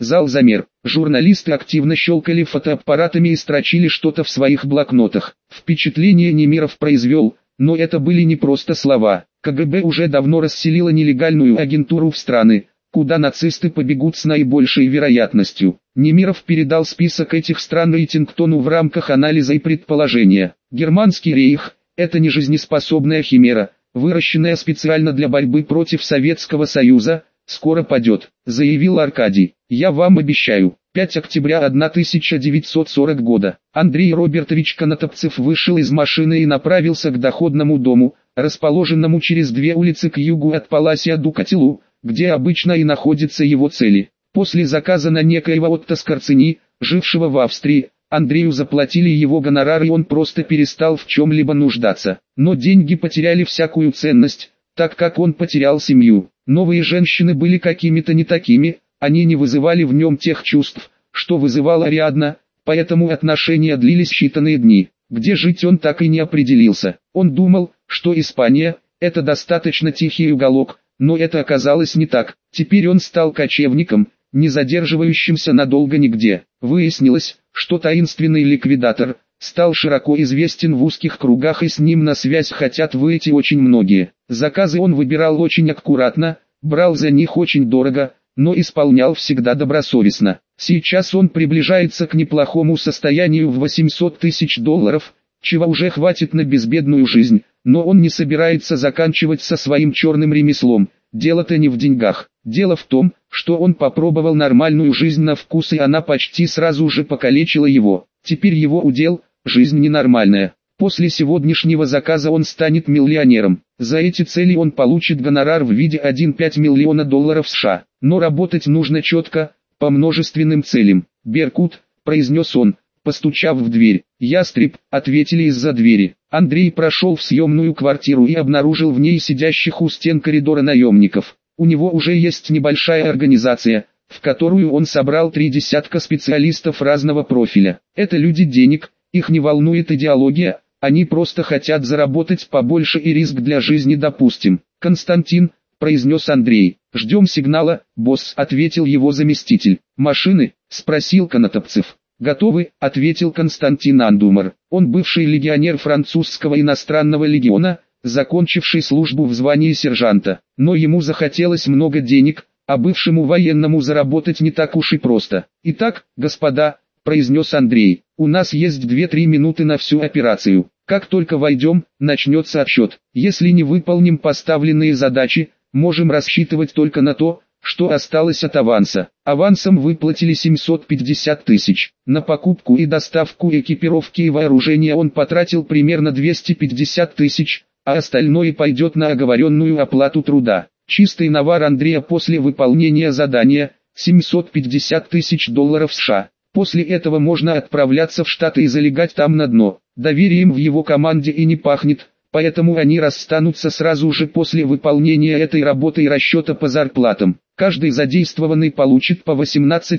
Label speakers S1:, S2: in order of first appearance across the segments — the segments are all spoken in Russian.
S1: Зал замер. Журналисты активно щелкали фотоаппаратами и строчили что-то в своих блокнотах. Впечатление Немиров произвел, но это были не просто слова. КГБ уже давно расселило нелегальную агентуру в страны, куда нацисты побегут с наибольшей вероятностью. Немиров передал список этих стран Рейтингтону в рамках анализа и предположения. Германский рейх – это не жизнеспособная химера, выращенная специально для борьбы против Советского Союза, скоро падет, заявил Аркадий. Я вам обещаю. 5 октября 1940 года. Андрей Робертович Конотопцев вышел из машины и направился к доходному дому, расположенному через 2 улицы к югу от Паласия Дукатилу, где обычно и находятся его цели. После заказа на некоего Отто Скорцени, жившего в Австрии, Андрею заплатили его гонорар и он просто перестал в чем-либо нуждаться. Но деньги потеряли всякую ценность, так как он потерял семью. Новые женщины были какими-то не такими, они не вызывали в нем тех чувств, что вызывала Ариадна, поэтому отношения длились считанные дни. Где жить он так и не определился. Он думал, что Испания – это достаточно тихий уголок, но это оказалось не так. Теперь он стал кочевником, не задерживающимся надолго нигде. Выяснилось, что таинственный ликвидатор стал широко известен в узких кругах и с ним на связь хотят выйти очень многие. Заказы он выбирал очень аккуратно, брал за них очень дорого, но исполнял всегда добросовестно. Сейчас он приближается к неплохому состоянию в $800 тысяч, чего уже хватит на безбедную жизнь, но он не собирается заканчивать со своим черным ремеслом. Дело-то не в деньгах. Дело в том, что он попробовал нормальную жизнь на вкус и она почти сразу же покалечила его. Теперь его удел – жизнь ненормальная. После сегодняшнего заказа он станет миллионером. За эти цели он получит гонорар в виде 1,5 миллиона долларов США. Но работать нужно четко, по множественным целям. «Беркут», – произнес он, постучав в дверь. «Ястреб», – ответили из-за двери. Андрей прошел в съемную квартиру и обнаружил в ней сидящих у стен коридора наемников. У него уже есть небольшая организация, в которую он собрал 3 десятка специалистов разного профиля. Это люди денег, их не волнует идеология, они просто хотят заработать побольше и риск для жизни допустим. «Константин», – произнес Андрей. «Ждем сигнала, босс», – ответил его заместитель. «Машины?» – спросил Конотопцев. «Готовы», – ответил Константин Андумар. Он бывший легионер французского иностранного легиона, закончивший службу в звании сержанта. Но ему захотелось много денег, а бывшему военному заработать не так уж и просто. «Итак, господа», – произнес Андрей, – «у нас есть 2-3 минуты на всю операцию. Как только войдем, начнется отсчет. Если не выполним поставленные задачи, можем рассчитывать только на то, что осталось от аванса. Авансом выплатили 750 тысяч. На покупку и доставку экипировки и вооружения он потратил примерно 250 тысяч, а остальное пойдет на оговоренную оплату труда. Чистый навар Андрея после выполнения задания – 750 тысяч долларов США. После этого можно отправляться в Штаты и залегать там на дно. Доверием в его команде и не пахнет, поэтому они расстанутся сразу же после выполнения этой работы и расчета по зарплатам. Каждый задействованный получит по 18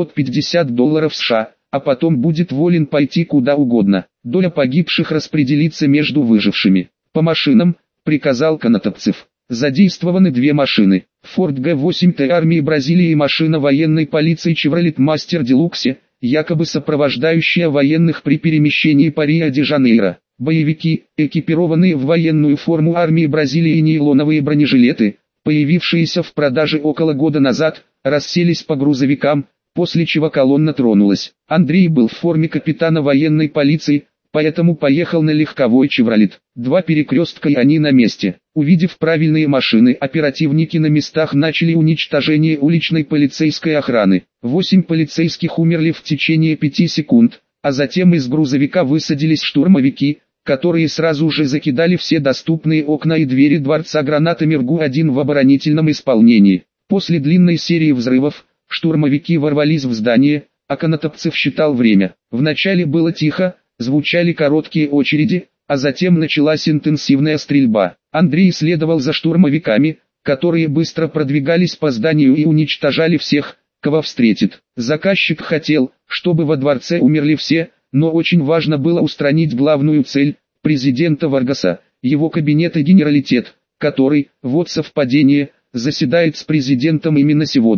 S1: 750 долларов США, а потом будет волен пойти куда угодно. Доля погибших распределится между выжившими. «По машинам», — приказал Конотопцев. Задействованы 2 машины. Ford G8T армии Бразилии и машина военной полиции Chevrolet Master Deluxe, якобы сопровождающая военных при перемещении по Рио-де-Жанейро. Боевики, экипированные в военную форму армии Бразилии и нейлоновые бронежилеты, появившиеся в продаже около года назад, расселись по грузовикам, после чего колонна тронулась. Андрей был в форме капитана военной полиции, поэтому поехал на легковой «Чевролет». 2 перекрестка и они на месте. Увидев правильные машины, оперативники на местах начали уничтожение уличной полицейской охраны. 8 полицейских умерли в течение 5 секунд, а затем из грузовика высадились штурмовики, которые сразу же закидали все доступные окна и двери дворца гранатами РГУ-1 в оборонительном исполнении. После длинной серии взрывов, штурмовики ворвались в здание, а Конотопцев считал время. Вначале было тихо, звучали короткие очереди, а затем началась интенсивная стрельба. Андрей следовал за штурмовиками, которые быстро продвигались по зданию и уничтожали всех, кого встретит. Заказчик хотел, чтобы во дворце умерли все, но очень важно было устранить главную цель – президента Варгаса, его кабинет и генералитет, который, вот совпадение, заседает с президентом именно сегодня.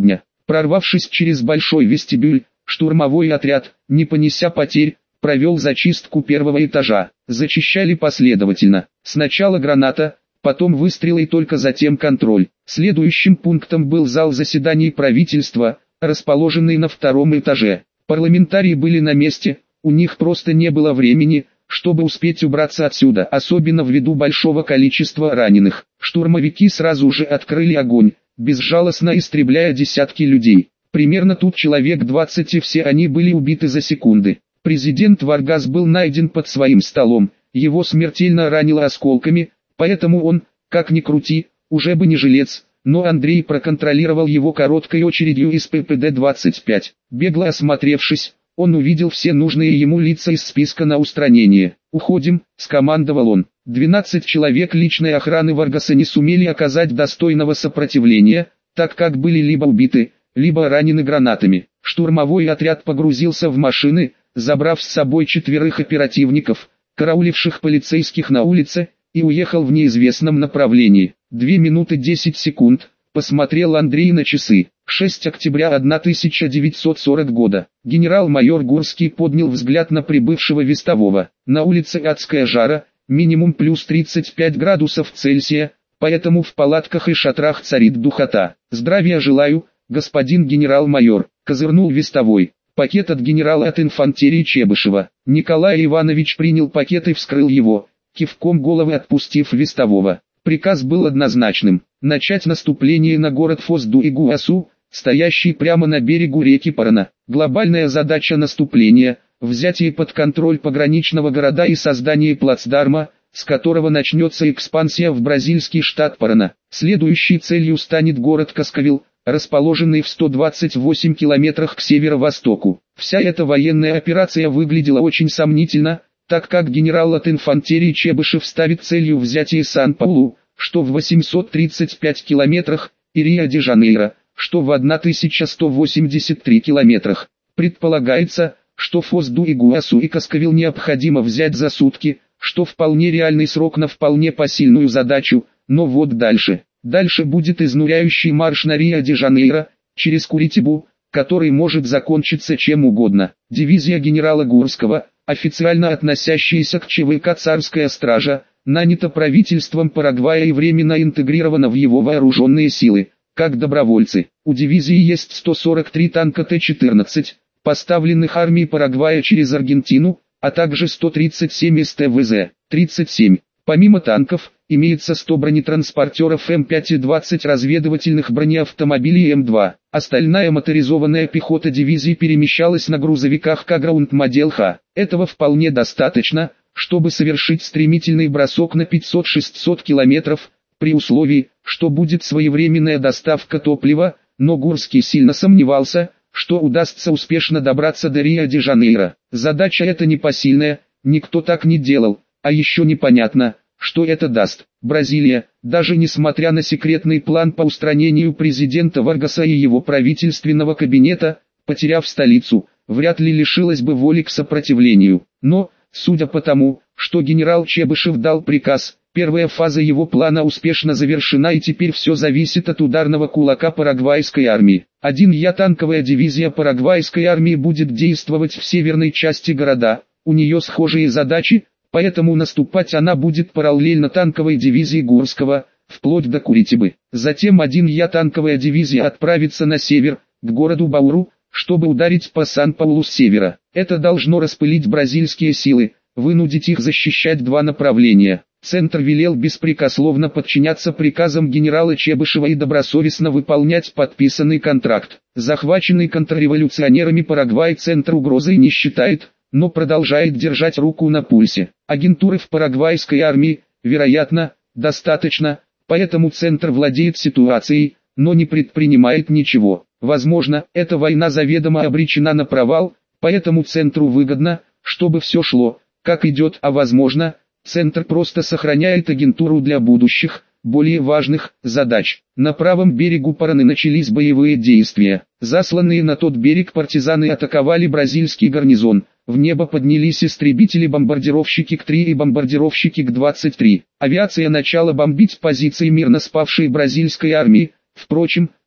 S1: Прорвавшись через большой вестибюль, штурмовой отряд, не понеся потерь, провел зачистку первого этажа. Зачищали последовательно. Сначала граната, потом выстрелы и только затем контроль. Следующим пунктом был зал заседаний правительства, расположенный на втором этаже. Парламентарии были на месте, у них просто не было времени, чтобы успеть убраться отсюда, особенно ввиду большого количества раненых. Штурмовики сразу же открыли огонь, безжалостно истребляя десятки людей. Примерно тут человек 20, и все они были убиты за секунды. Президент Варгас был найден под своим столом, его смертельно ранило осколками, поэтому он, как ни крути, уже бы не жилец, но Андрей проконтролировал его короткой очередью из ППД-25. Бегло осмотревшись, он увидел все нужные ему лица из списка на устранение. «Уходим», — скомандовал он. 12 человек личной охраны Варгаса не сумели оказать достойного сопротивления, так как были либо убиты, либо ранены гранатами. Штурмовой отряд погрузился в машины, забрав с собой 4 оперативников, карауливших полицейских на улице, и уехал в неизвестном направлении. 2 минуты 10 секунд, посмотрел Андрей на часы. 6 октября 1940 года. Генерал-майор Гурский поднял взгляд на прибывшего вестового. На улице адская жара, минимум плюс 35 градусов Цельсия, поэтому в палатках и шатрах царит духота. «Здравия желаю, господин генерал-майор», — козырнул вестовой. «Пакет от генерала от инфантерии Чебышева». Николай Иванович принял пакет и вскрыл его, кивком головы отпустив вестового. Приказ был однозначным – начать наступление на город Фос-ду-Игуасу, стоящий прямо на берегу реки Парана. Глобальная задача наступления – взятие под контроль пограничного города и создание плацдарма, с которого начнется экспансия в бразильский штат Парана. Следующей целью станет город Каскавил, расположенный в 128 километрах к северо-востоку. Вся эта военная операция выглядела очень сомнительно, так как генерал от инфантерии Чебышев ставит целью взятие Сан-Паулу, что в 835 километрах, и Рио-де-Жанейро, что в 1183 километрах. Предполагается, что Фос-ду-Игуасу и Каскавил необходимо взять за сутки, что вполне реальный срок на вполне посильную задачу, но вот дальше. Дальше будет изнуряющий марш на Рио-де-Жанейро, через Куритибу, который может закончиться чем угодно. Дивизия генерала Гурского, официально относящаяся к ЧВК «Царская стража», нанята правительством Парагвая и временно интегрирована в его вооруженные силы, как добровольцы. У дивизии есть 143 танка Т-14, поставленных армией Парагвая через Аргентину, а также 137 СТВЗ-37. Помимо танков, имеется 100 бронетранспортеров М5 и 20 разведывательных бронеавтомобилей М2. Остальная моторизованная пехота дивизии перемещалась на грузовиках К-Граунд-Модел Х. Этого вполне достаточно, чтобы совершить стремительный бросок на 500-600 километров, при условии, что будет своевременная доставка топлива, но Гурский сильно сомневался, что удастся успешно добраться до Рио-де-Жанейро. Задача эта непосильная, никто так не делал. А еще непонятно, что это даст. Бразилия, даже несмотря на секретный план по устранению президента Варгаса и его правительственного кабинета, потеряв столицу, вряд ли лишилась бы воли к сопротивлению. Но, судя по тому, что генерал Чебышев дал приказ, первая фаза его плана успешно завершена, и теперь все зависит от ударного кулака парагвайской армии. 1Я танковая дивизия парагвайской армии будет действовать в северной части города, у нее схожие задачи, поэтому наступать она будет параллельно танковой дивизии Гурского, вплоть до Куритибы. Затем 1Я танковая дивизия отправится на север, к городу Бауру, чтобы ударить по Сан-Паулу с севера. Это должно распылить бразильские силы, вынудить их защищать два направления. Центр велел беспрекословно подчиняться приказам генерала Чебышева и добросовестно выполнять подписанный контракт. Захваченный контрреволюционерами Парагвай Центр угрозой не считает, но продолжает держать руку на пульсе. Агентуры в парагвайской армии, вероятно, достаточно, поэтому Центр владеет ситуацией, но не предпринимает ничего. Возможно, эта война заведомо обречена на провал, поэтому Центру выгодно, чтобы все шло, как идет, а возможно, Центр просто сохраняет агентуру для будущих, более важных задач. На правом берегу Параны начались боевые действия. Засланные на тот берег партизаны атаковали бразильский гарнизон. В небо поднялись истребители-бомбардировщики К-3 и бомбардировщики К-23. Авиация начала бомбить позиции мирно спавшей бразильской армии. Впрочем,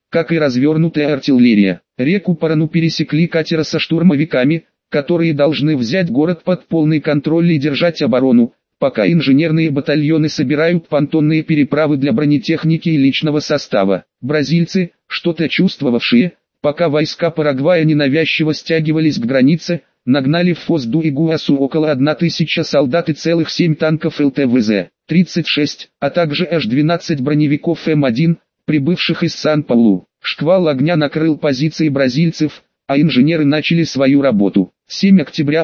S1: как и развернутая артиллерия. Реку Парану пересекли катера со штурмовиками, которые должны взять город под полный контроль и держать оборону, пока инженерные батальоны собирают понтонные переправы для бронетехники и личного состава. Бразильцы, что-то чувствовавшие, пока войска Парагвая ненавязчиво стягивались к границе, нагнали в Фос ду Игуасу около 1000 солдат и целых 7 танков ЛТВЗ-36, а также H-12 броневиков М1, прибывших из Сан-Паулу. Шквал огня накрыл позиции бразильцев, а инженеры начали свою работу. 7 октября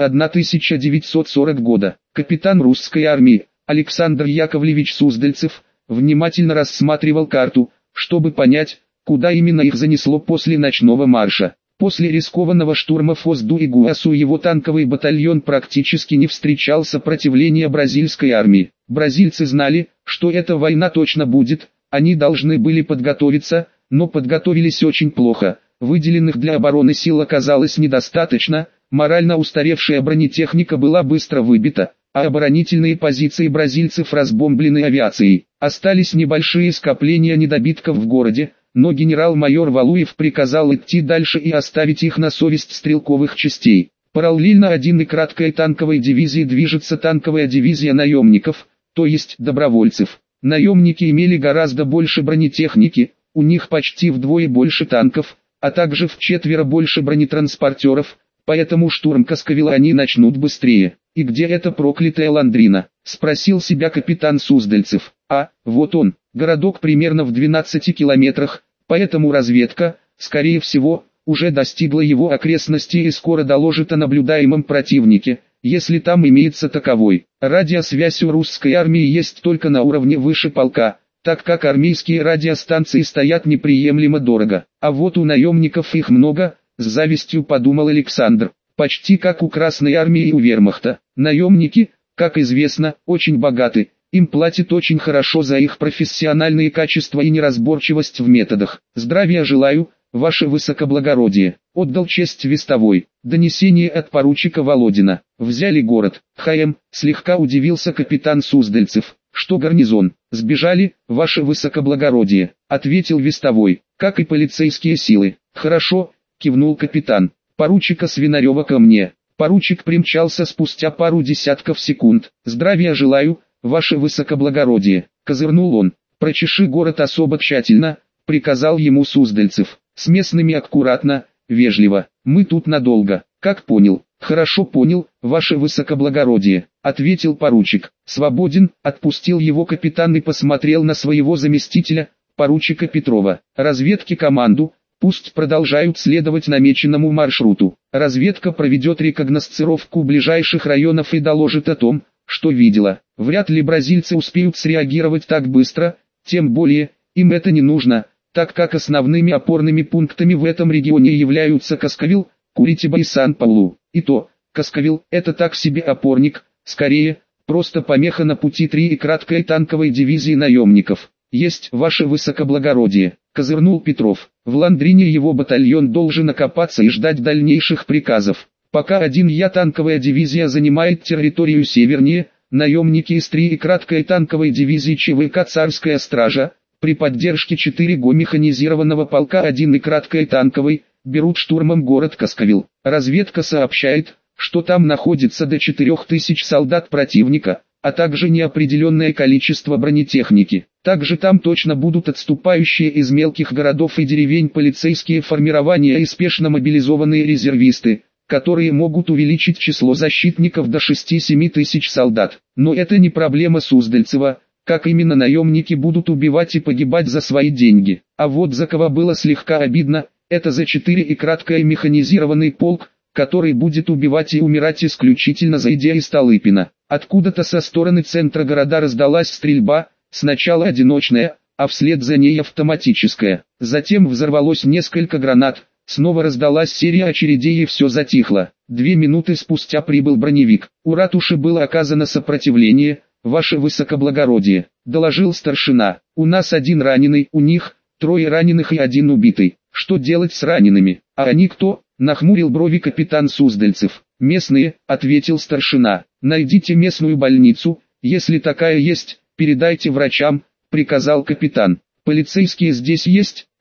S1: 1940 года. Капитан русской армии, Александр Яковлевич Суздальцев, внимательно рассматривал карту, чтобы понять, куда именно их занесло после ночного марша. После рискованного штурма Фос ду Игуасу его танковый батальон практически не встречал сопротивления бразильской армии. Бразильцы знали, что эта война точно будет, они должны были подготовиться, но подготовились очень плохо. Выделенных для обороны сил оказалось недостаточно, морально устаревшая бронетехника была быстро выбита, а оборонительные позиции бразильцев разбомблены авиацией. Остались небольшие скопления недобитков в городе, но генерал-майор Валуев приказал идти дальше и оставить их на совесть стрелковых частей. Параллельно 1-й краткой танковой дивизии движется танковая дивизия наемников, то есть добровольцев. Наемники имели гораздо больше бронетехники, у них почти вдвое больше танков, а также в 4 больше бронетранспортеров, поэтому штурм Каскавела они начнут быстрее. «И где эта проклятая Ландрина?» – спросил себя капитан Суздальцев. Вот он, городок примерно в 12 километрах, поэтому разведка, скорее всего, уже достигла его окрестностей и скоро доложит о наблюдаемом противнике, если там имеется таковой. Радиосвязь у русской армии есть только на уровне выше полка, так как армейские радиостанции стоят неприемлемо дорого. А вот у наемников их много, с завистью подумал Александр, почти как у Красной армии и у вермахта. Наемники, как известно, очень богаты, им платят очень хорошо за их профессиональные качества и неразборчивость в методах. «Здравия желаю, ваше высокоблагородие», — отдал честь вестовой. Донесение от поручика Володина. «Взяли город». Слегка удивился капитан Суздальцев. «Что гарнизон? Сбежали, ваше высокоблагородие», — ответил вестовой, «как и полицейские силы». «Хорошо», — кивнул капитан. «Поручика Свинарева ко мне». Поручик примчался спустя пару десятков секунд. «Здравия желаю, ваше высокоблагородие», — козырнул он. «Прочеши город особо тщательно», — приказал ему Суздальцев. «С местными аккуратно, вежливо. Мы тут надолго». «Как понял?» «Хорошо понял, ваше высокоблагородие», — ответил поручик. «Свободен», — отпустил его капитан и посмотрел на своего заместителя, поручика Петрова. «Разведке команду, пусть продолжают следовать намеченному маршруту. Разведка проведет рекогносцировку ближайших районов и доложит о том, что видела. Вряд ли бразильцы успеют среагировать так быстро, тем более, им это не нужно, так как основными опорными пунктами в этом регионе являются Каскавел, Куритиба и Сан-Паулу. И то, Каскавел – это так себе опорник, скорее, просто помеха на пути 3-й краткой танковой дивизии наемников. «Есть, ваше высокоблагородие», – козырнул Петров. «В Ландрине его батальон должен окопаться и ждать дальнейших приказов. Пока 1-я танковая дивизия занимает территорию севернее, наемники из 3-й краткой танковой дивизии ЧВК «Царская стража», при поддержке 4-го механизированного полка 1-й краткой танковой, берут штурмом город Каскавел. Разведка сообщает, что там находится до 4000 солдат противника, а также неопределенное количество бронетехники. Также там точно будут отступающие из мелких городов и деревень полицейские формирования и спешно мобилизованные резервисты, которые могут увеличить число защитников до 6-7 тысяч солдат. Но это не проблема Суздальцева, как именно наемники будут убивать и погибать за свои деньги. А вот за кого было слегка обидно, это за 4-й краткой механизированный полк, который будет убивать и умирать исключительно за идеи Столыпина. Откуда-то со стороны центра города раздалась стрельба, сначала одиночная, а вслед за ней автоматическая. Затем взорвалось несколько гранат, снова раздалась серия очередей и все затихло. 2 минуты спустя прибыл броневик. У ратуши было оказано сопротивление, ваше высокоблагородие, доложил старшина. У нас 1 раненый, у них 3 раненых и 1 убитый. Что делать с ранеными? А они кто? Нахмурил брови капитан Суздальцев. «Местные», — ответил старшина. «Найдите местную больницу, если такая есть, передайте врачам», — приказал капитан. «Полицейские здесь есть?»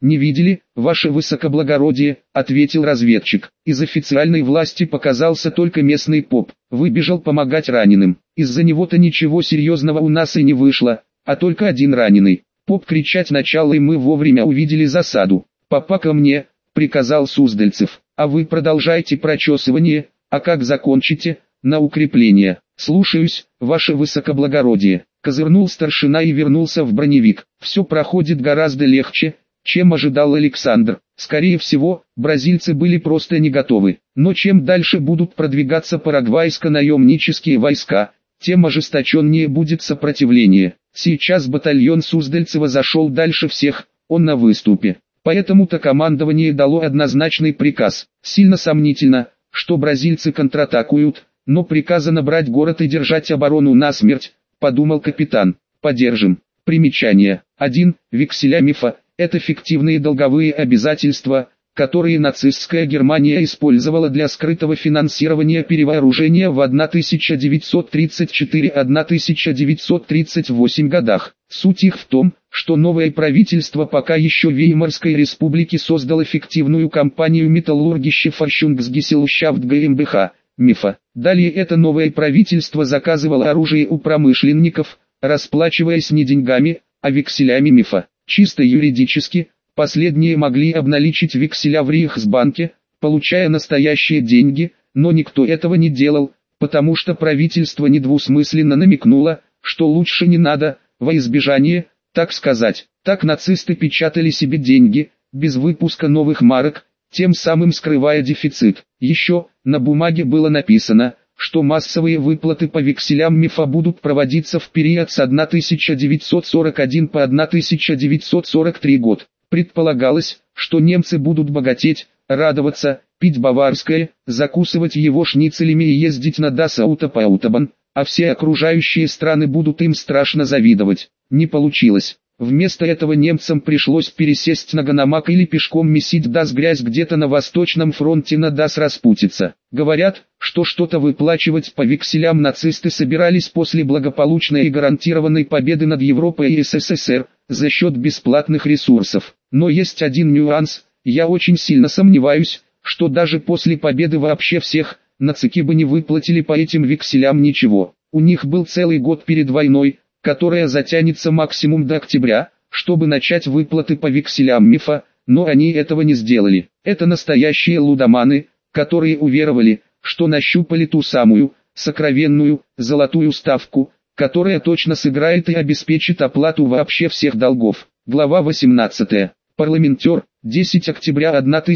S1: «Не видели, ваше высокоблагородие», — ответил разведчик. Из официальной власти показался только местный поп, выбежал помогать раненым. Из-за него-то ничего серьезного у нас и не вышло, а только один раненый. Поп кричать начал, и мы вовремя увидели засаду. «Попа ко мне», — приказал Суздальцев, — «а вы продолжайте прочесывание, а как закончите, на укрепление». «Слушаюсь, ваше высокоблагородие», — козырнул старшина и вернулся в броневик. «Все проходит гораздо легче, чем ожидал Александр. Скорее всего, бразильцы были просто не готовы. Но чем дальше будут продвигаться парагвайско-наемнические войска, тем ожесточеннее будет сопротивление. Сейчас батальон Суздальцева зашел дальше всех, он на выступе. Поэтому-то командование дало однозначный приказ. Сильно сомнительно, что бразильцы контратакуют, но приказано брать город и держать оборону насмерть, подумал капитан. Подержим. Примечание. 1. Векселя мифа. Это фиктивные долговые обязательства, которые нацистская Германия использовала для скрытого финансирования перевооружения в 1934-1938 годах. Суть их в том, что новое правительство пока еще Веймарской республики создало фиктивную компанию Металлургische Forschungsgesellschaft GmbH, МИФа. Далее это новое правительство заказывало оружие у промышленников, расплачиваясь не деньгами, а векселями МИФа. Чисто юридически, последние могли обналичить векселя в Рейхсбанке, получая настоящие деньги, но никто этого не делал, потому что правительство недвусмысленно намекнуло, что лучше не надо, во избежание, так сказать. Так нацисты печатали себе деньги, без выпуска новых марок, тем самым скрывая дефицит. Еще, на бумаге было написано, что массовые выплаты по векселям МИФа будут проводиться в период с 1941 по 1943 год. Предполагалось, что немцы будут богатеть, радоваться, пить баварское, закусывать его шницелями и ездить на Das Auto по Autobahn, а все окружающие страны будут им страшно завидовать. Не получилось. Вместо этого немцам пришлось пересесть на Ганамак или пешком месить Das грязь где-то на Восточном фронте на Das распутиться. Говорят, что что-то выплачивать по векселям нацисты собирались после благополучной и гарантированной победы над Европой и СССР, за счет бесплатных ресурсов. Но есть один нюанс, я очень сильно сомневаюсь, что даже после победы вообще всех, нацики бы не выплатили по этим векселям ничего. У них был целый год перед войной, которая затянется максимум до октября, чтобы начать выплаты по векселям МИФа, но они этого не сделали. Это настоящие лудоманы, которые уверовали, что нащупали ту самую, сокровенную, золотую ставку, которая точно сыграет и обеспечит оплату вообще всех долгов. Глава 18. Парламентер. 10 октября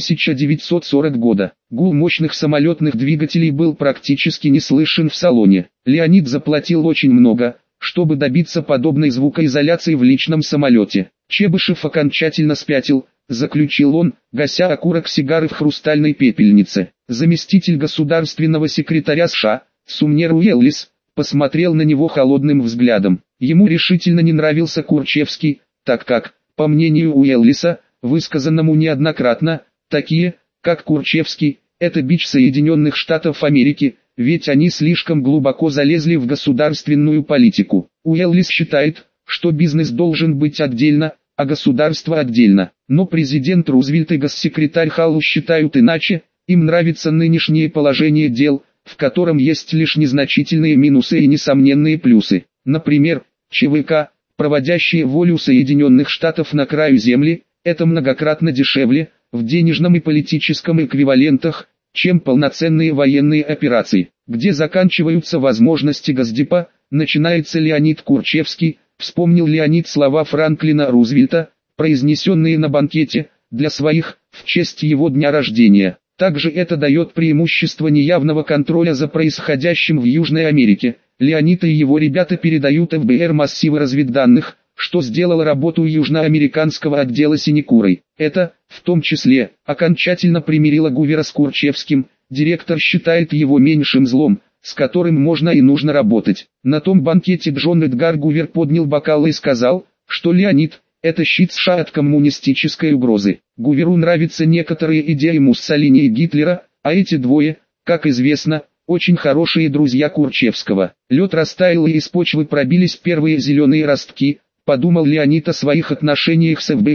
S1: 1940 года. Гул мощных самолетных двигателей был практически не слышен в салоне. Леонид заплатил очень много, чтобы добиться подобной звукоизоляции в личном самолете. Чебышев окончательно спятил, заключил он, гася окурок сигары в хрустальной пепельнице. Заместитель государственного секретаря США, Сумнер Уэллис, посмотрел на него холодным взглядом. Ему решительно не нравился Курчевский, так как, по мнению Уэллиса, высказанному неоднократно, такие, как Курчевский, это бич Соединенных Штатов Америки, ведь они слишком глубоко залезли в государственную политику. Уэллис считает, что бизнес должен быть отдельно, а государство отдельно. Но президент Рузвельт и госсекретарь Халл считают иначе, им нравится нынешнее положение дел, в котором есть лишь незначительные минусы и несомненные плюсы. Например, ЧВК, проводящие волю Соединенных Штатов на краю земли, это многократно дешевле, в денежном и политическом эквивалентах, чем полноценные военные операции. Где заканчиваются возможности Госдепа, начинается Леонид Курчевский, вспомнил Леонид слова Франклина Рузвельта, произнесенные на банкете, для своих, в честь его дня рождения. Также это дает преимущество неявного контроля за происходящим в Южной Америке. Леонид и его ребята передают ФБР массивы разведданных, что сделало работу южноамериканского отдела синекурой. Это, в том числе, окончательно примирило Гувера с Курчевским. Директор считает его меньшим злом, с которым можно и нужно работать. На том банкете Джон Эдгар Гувер поднял бокал и сказал, что Леонид – это щит США от коммунистической угрозы. Гуверу нравятся некоторые идеи Муссолини и Гитлера, а эти двое, как известно, очень хорошие друзья Курчевского. Лед растаял и из почвы пробились первые зеленые ростки, подумал Леонид о своих отношениях с ФБР.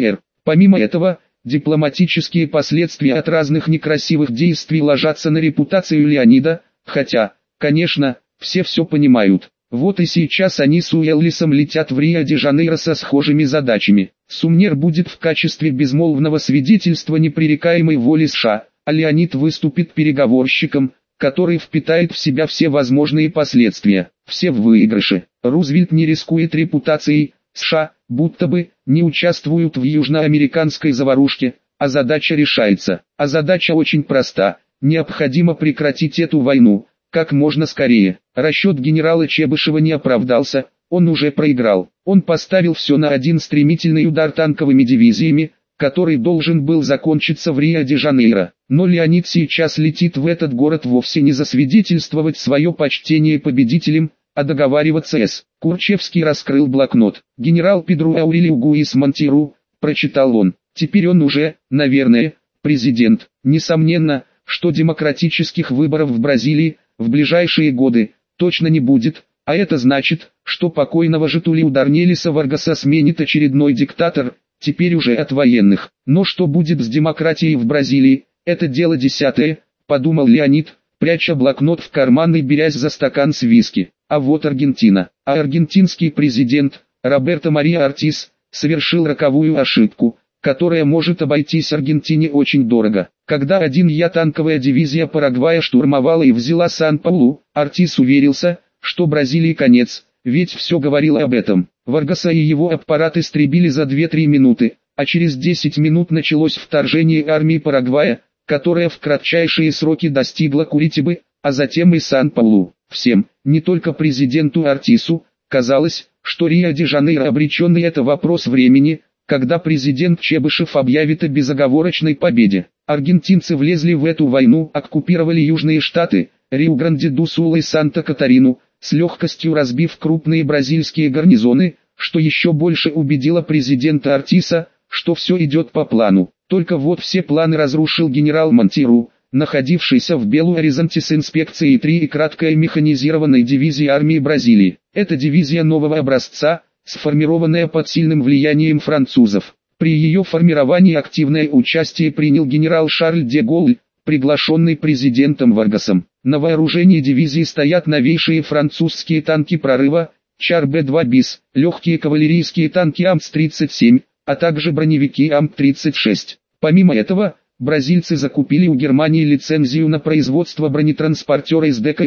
S1: Помимо этого, дипломатические последствия от разных некрасивых действий ложатся на репутацию Леонида, хотя, конечно, все понимают. Вот и сейчас они с Уэллисом летят в Рио-де-Жанейро со схожими задачами. Сумнер будет в качестве безмолвного свидетельства непререкаемой воли США, а Леонид выступит переговорщиком, который впитает в себя все возможные последствия, все в выигрыше. Рузвельт не рискует репутацией, США, будто бы, не участвуют в южноамериканской заварушке, а задача решается. А задача очень проста, необходимо прекратить эту войну, как можно скорее. Расчет генерала Чебышева не оправдался, он уже проиграл. Он поставил все на один стремительный удар танковыми дивизиями, который должен был закончиться в Рио-де-Жанейро. Но Леонид сейчас летит в этот город вовсе не засвидетельствовать свое почтение победителям, а договариваться с. Курчевский раскрыл блокнот. «Генерал Педро Аурелио Гуис Монтиру», прочитал он. «Теперь он уже, наверное, президент. Несомненно, что демократических выборов в Бразилии в ближайшие годы точно не будет, а это значит, что покойного Жетулио Дарнелиса Варгаса сменит очередной диктатор, теперь уже от военных. Но что будет с демократией в Бразилии, это дело десятое», подумал Леонид, пряча блокнот в карман и берясь за стакан с виски. А вот Аргентина. А аргентинский президент, Роберто Мария Ортис, совершил роковую ошибку, которая может обойтись Аргентине очень дорого. Когда 1Я танковая дивизия Парагвая штурмовала и взяла Сан-Паулу, Ортис уверился, что Бразилии конец, ведь все говорило об этом. Варгаса и его аппарат истребили за 2-3 минуты, а через 10 минут началось вторжение армии Парагвая, которая в кратчайшие сроки достигла Куритибы, а затем и Сан-Паулу. Всем, не только президенту Ортису, казалось, что Рио-де-Жанейро обречен, и это вопрос времени, когда президент Чебышев объявит о безоговорочной победе. Аргентинцы влезли в эту войну, оккупировали южные штаты, Риу-Гранди-ду-Сул и Санта-Катарину, с легкостью разбив крупные бразильские гарнизоны, что еще больше убедило президента Ортиса, что все идет по плану. Только вот все планы разрушил генерал Монтиру, находившийся в Белу-Оризонте с инспекцией 3 и краткой механизированной дивизии армии Бразилии. Это дивизия нового образца, сформированная под сильным влиянием французов. При ее формировании активное участие принял генерал Шарль де Голль, приглашенный президентом Варгасом. На вооружении дивизии стоят новейшие французские танки прорыва, Чар Б-2 БИС, легкие кавалерийские танки АМС-37, а также броневики АМП-36. Помимо этого, бразильцы закупили у Германии лицензию на производство бронетранспортера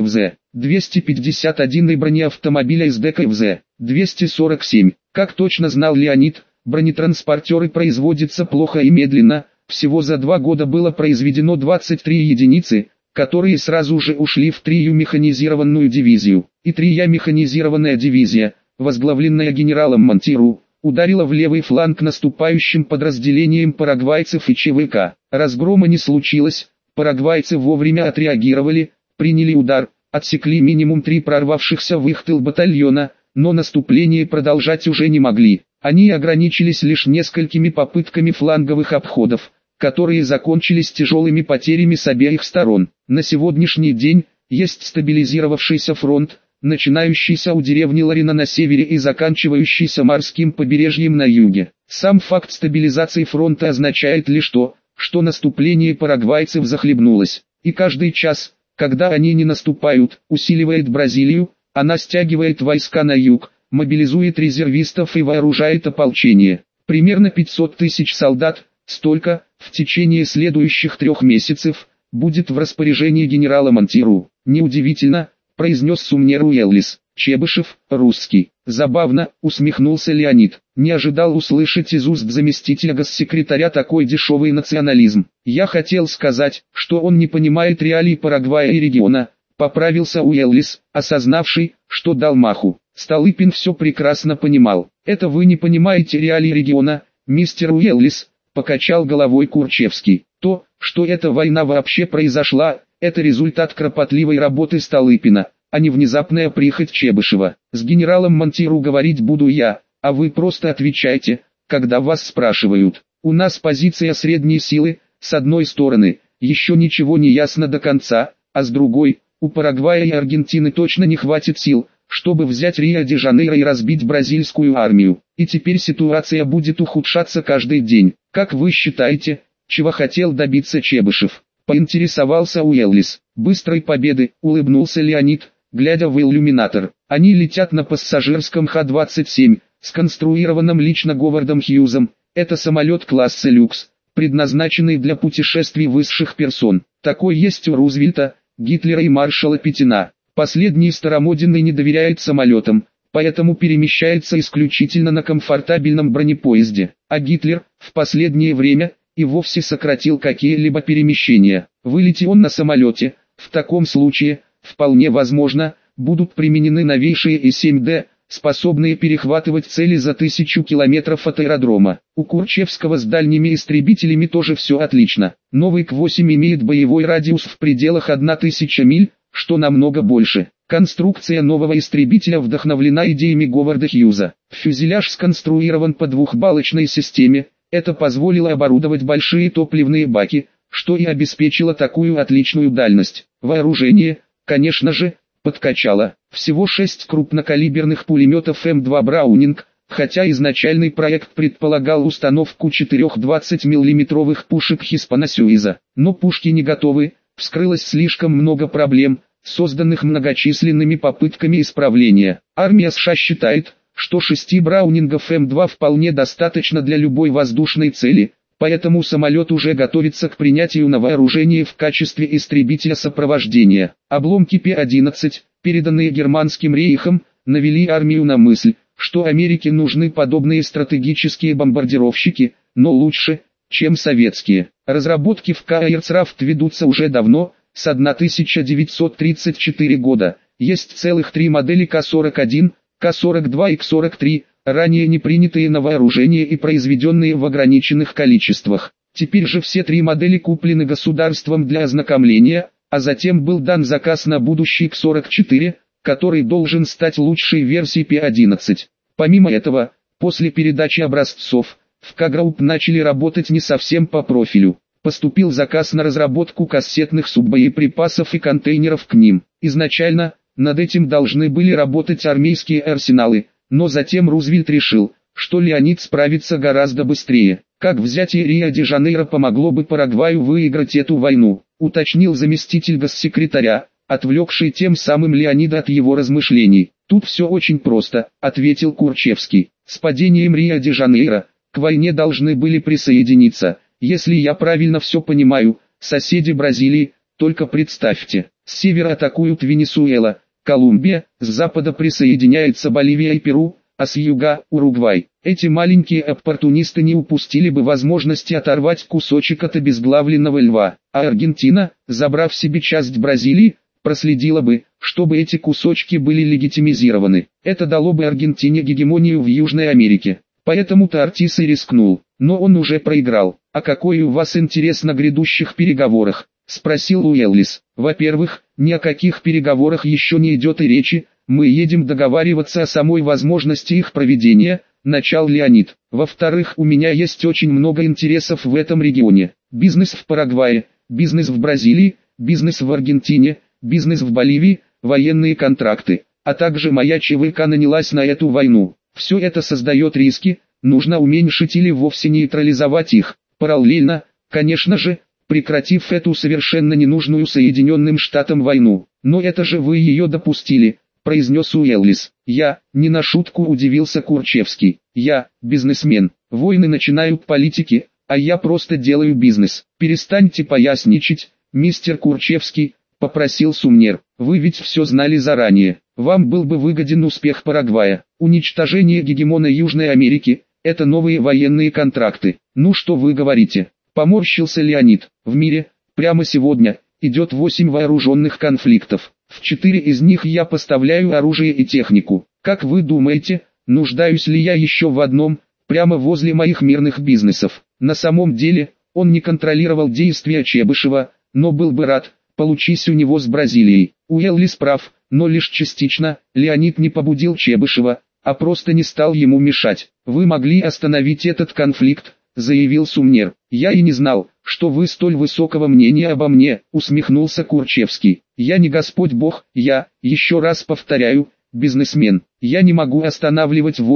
S1: СДКФЗ-251 и бронеавтомобиля СДКФЗ-247. Как точно знал Леонид, бронетранспортеры производятся плохо и медленно, всего за 2 года было произведено 23 единицы, которые сразу же ушли в 3-ю механизированную дивизию. И 3-я механизированная дивизия, возглавленная генералом Монтиру, ударила в левый фланг наступающим подразделением парагвайцев и ЧВК. Разгрома не случилось, парагвайцы вовремя отреагировали, приняли удар, отсекли минимум 3 прорвавшихся в их тыл батальона, но наступление продолжать уже не могли. Они ограничились лишь несколькими попытками фланговых обходов, которые закончились тяжелыми потерями с обеих сторон. На сегодняшний день есть стабилизировавшийся фронт, начинающийся у деревни Ларина на севере и заканчивающийся морским побережьем на юге. Сам факт стабилизации фронта означает лишь то, что наступление парагвайцев захлебнулось, и каждый час, когда они не наступают, усиливает Бразилию, она стягивает войска на юг, мобилизует резервистов и вооружает ополчение. Примерно 500 тысяч солдат, столько, в течение следующих 3 месяцев, будет в распоряжении генерала Монтиру. Неудивительно, произнес Сумнер Уэллис. Чебышев, русский. Забавно, усмехнулся Леонид. Не ожидал услышать из уст заместителя госсекретаря такой дешевый национализм. Я хотел сказать, что он не понимает реалий Парагвая и региона, поправился Уэллис, осознавший, что дал маху. Столыпин все прекрасно понимал. Это вы не понимаете реалий региона, мистер Уэллис, покачал головой Курчевский. То, что эта война вообще произошла, это результат кропотливой работы Столыпина, а не внезапная прихоть Чебышева. С генералом Монтиру говорить буду я, а вы просто отвечайте, когда вас спрашивают. У нас позиция средней силы, с одной стороны, еще ничего не ясно до конца, а с другой, у Парагвая и Аргентины точно не хватит сил, чтобы взять Рио-де-Жанейро и разбить бразильскую армию. И теперь ситуация будет ухудшаться каждый день. Как вы считаете, чего хотел добиться Чебышев? Поинтересовался Уэллис. Быстрой победы, улыбнулся Леонид, глядя в иллюминатор. Они летят на пассажирском Х-27, сконструированном лично Говардом Хьюзом. Это самолет класса люкс, предназначенный для путешествий высших персон. Такой есть у Рузвельта, Гитлера и маршала Петина. Последний старомоден и не доверяет самолетам, поэтому перемещается исключительно на комфортабельном бронепоезде. А Гитлер, в последнее время, и вовсе сократил какие-либо перемещения. Вылети он на самолете, в таком случае, вполне возможно, будут применены новейшие И-7Д, способные перехватывать цели за 1000 километров от аэродрома. У Курчевского с дальними истребителями тоже все отлично. Новый К-8 имеет боевой радиус в пределах 1000 миль, что намного больше. Конструкция нового истребителя вдохновлена идеями Говарда Хьюза. Фюзеляж сконструирован по двухбалочной системе, это позволило оборудовать большие топливные баки, что и обеспечило такую отличную дальность. Вооружение, конечно же, подкачало. Всего 6 крупнокалиберных пулеметов М2 Браунинг, хотя изначальный проект предполагал установку 4 20 мм пушек Хиспано-Сюиза. Но пушки не готовы, вскрылось слишком много проблем, созданных многочисленными попытками исправления. Армия США считает, что 6 Браунингов М2 вполне достаточно для любой воздушной цели, поэтому самолет уже готовится к принятию на вооружение в качестве истребителя сопровождения. Обломки П-11, переданные Германским рейхом, навели армию на мысль, что Америке нужны подобные стратегические бомбардировщики, но лучше, чем советские. Разработки в КАИРЦРАФТ ведутся уже давно, с 1934 года. Есть целых 3 модели К-41, К-42 и К-43, ранее не принятые на вооружение и произведенные в ограниченных количествах. Теперь же все 3 модели куплены государством для ознакомления, а затем был дан заказ на будущий К-44, который должен стать лучшей версией П-11. Помимо этого, после передачи образцов, в К-групп начали работать не совсем по профилю. Поступил заказ на разработку кассетных суббоеприпасов и контейнеров к ним. Изначально, над этим должны были работать армейские арсеналы, но затем Рузвельт решил, что Леонид справится гораздо быстрее. Как взятие Рио-де-Жанейро помогло бы Парагваю выиграть эту войну, уточнил заместитель госсекретаря, отвлекший тем самым Леонида от его размышлений. Тут все очень просто, ответил Курчевский. С падением Рио-де-Жанейро, к войне должны были присоединиться, если я правильно все понимаю, соседи Бразилии. Только представьте, с севера атакуют Венесуэла, Колумбия, с запада присоединяется Боливия и Перу, а с юга – Уругвай. Эти маленькие оппортунисты не упустили бы возможности оторвать кусочек от обезглавленного льва, а Аргентина, забрав себе часть Бразилии, проследила бы, чтобы эти кусочки были легитимизированы. Это дало бы Аргентине гегемонию в Южной Америке. Поэтому-то Ортис и рискнул, но он уже проиграл. «А какой у вас интерес на грядущих переговорах?» – спросил Уэллис. «Во-первых, ни о каких переговорах еще не идет и речи, мы едем договариваться о самой возможности их проведения», – начал Леонид. «Во-вторых, у меня есть очень много интересов в этом регионе. Бизнес в Парагвае, бизнес в Бразилии, бизнес в Аргентине, бизнес в Боливии, военные контракты, а также моя ЧВК нанялась на эту войну. Все это создает риски, нужно уменьшить или вовсе нейтрализовать их. Параллельно, конечно же, прекратив эту совершенно ненужную Соединенным Штатам войну. Но это же вы ее допустили», – произнес Уэллис. «Я, не на шутку удивился Курчевский. Я, бизнесмен. Войны начинают политики, а я просто делаю бизнес. Перестаньте поясничать, мистер Курчевский», – попросил Сумнер. «Вы ведь все знали заранее. Вам был бы выгоден успех Парагвая. Уничтожение гегемона Южной Америки – это новые военные контракты. Ну что вы говорите?» Поморщился Леонид. «В мире, прямо сегодня, идет 8 вооруженных конфликтов. В 4 из них я поставляю оружие и технику. Как вы думаете, нуждаюсь ли я еще в одном, прямо возле моих мирных бизнесов?» На самом деле, он не контролировал действия Чебышева, но был бы рад, получись у него с Бразилией. Уэллис прав, но лишь частично. Леонид не побудил Чебышева, а просто не стал ему мешать. «Вы могли остановить этот конфликт», — заявил Сумнер. «Я и не знал, что вы столь высокого мнения обо мне», — усмехнулся Курчевский. «Я не Господь Бог, я, еще раз повторяю, бизнесмен. Я не могу останавливать войны,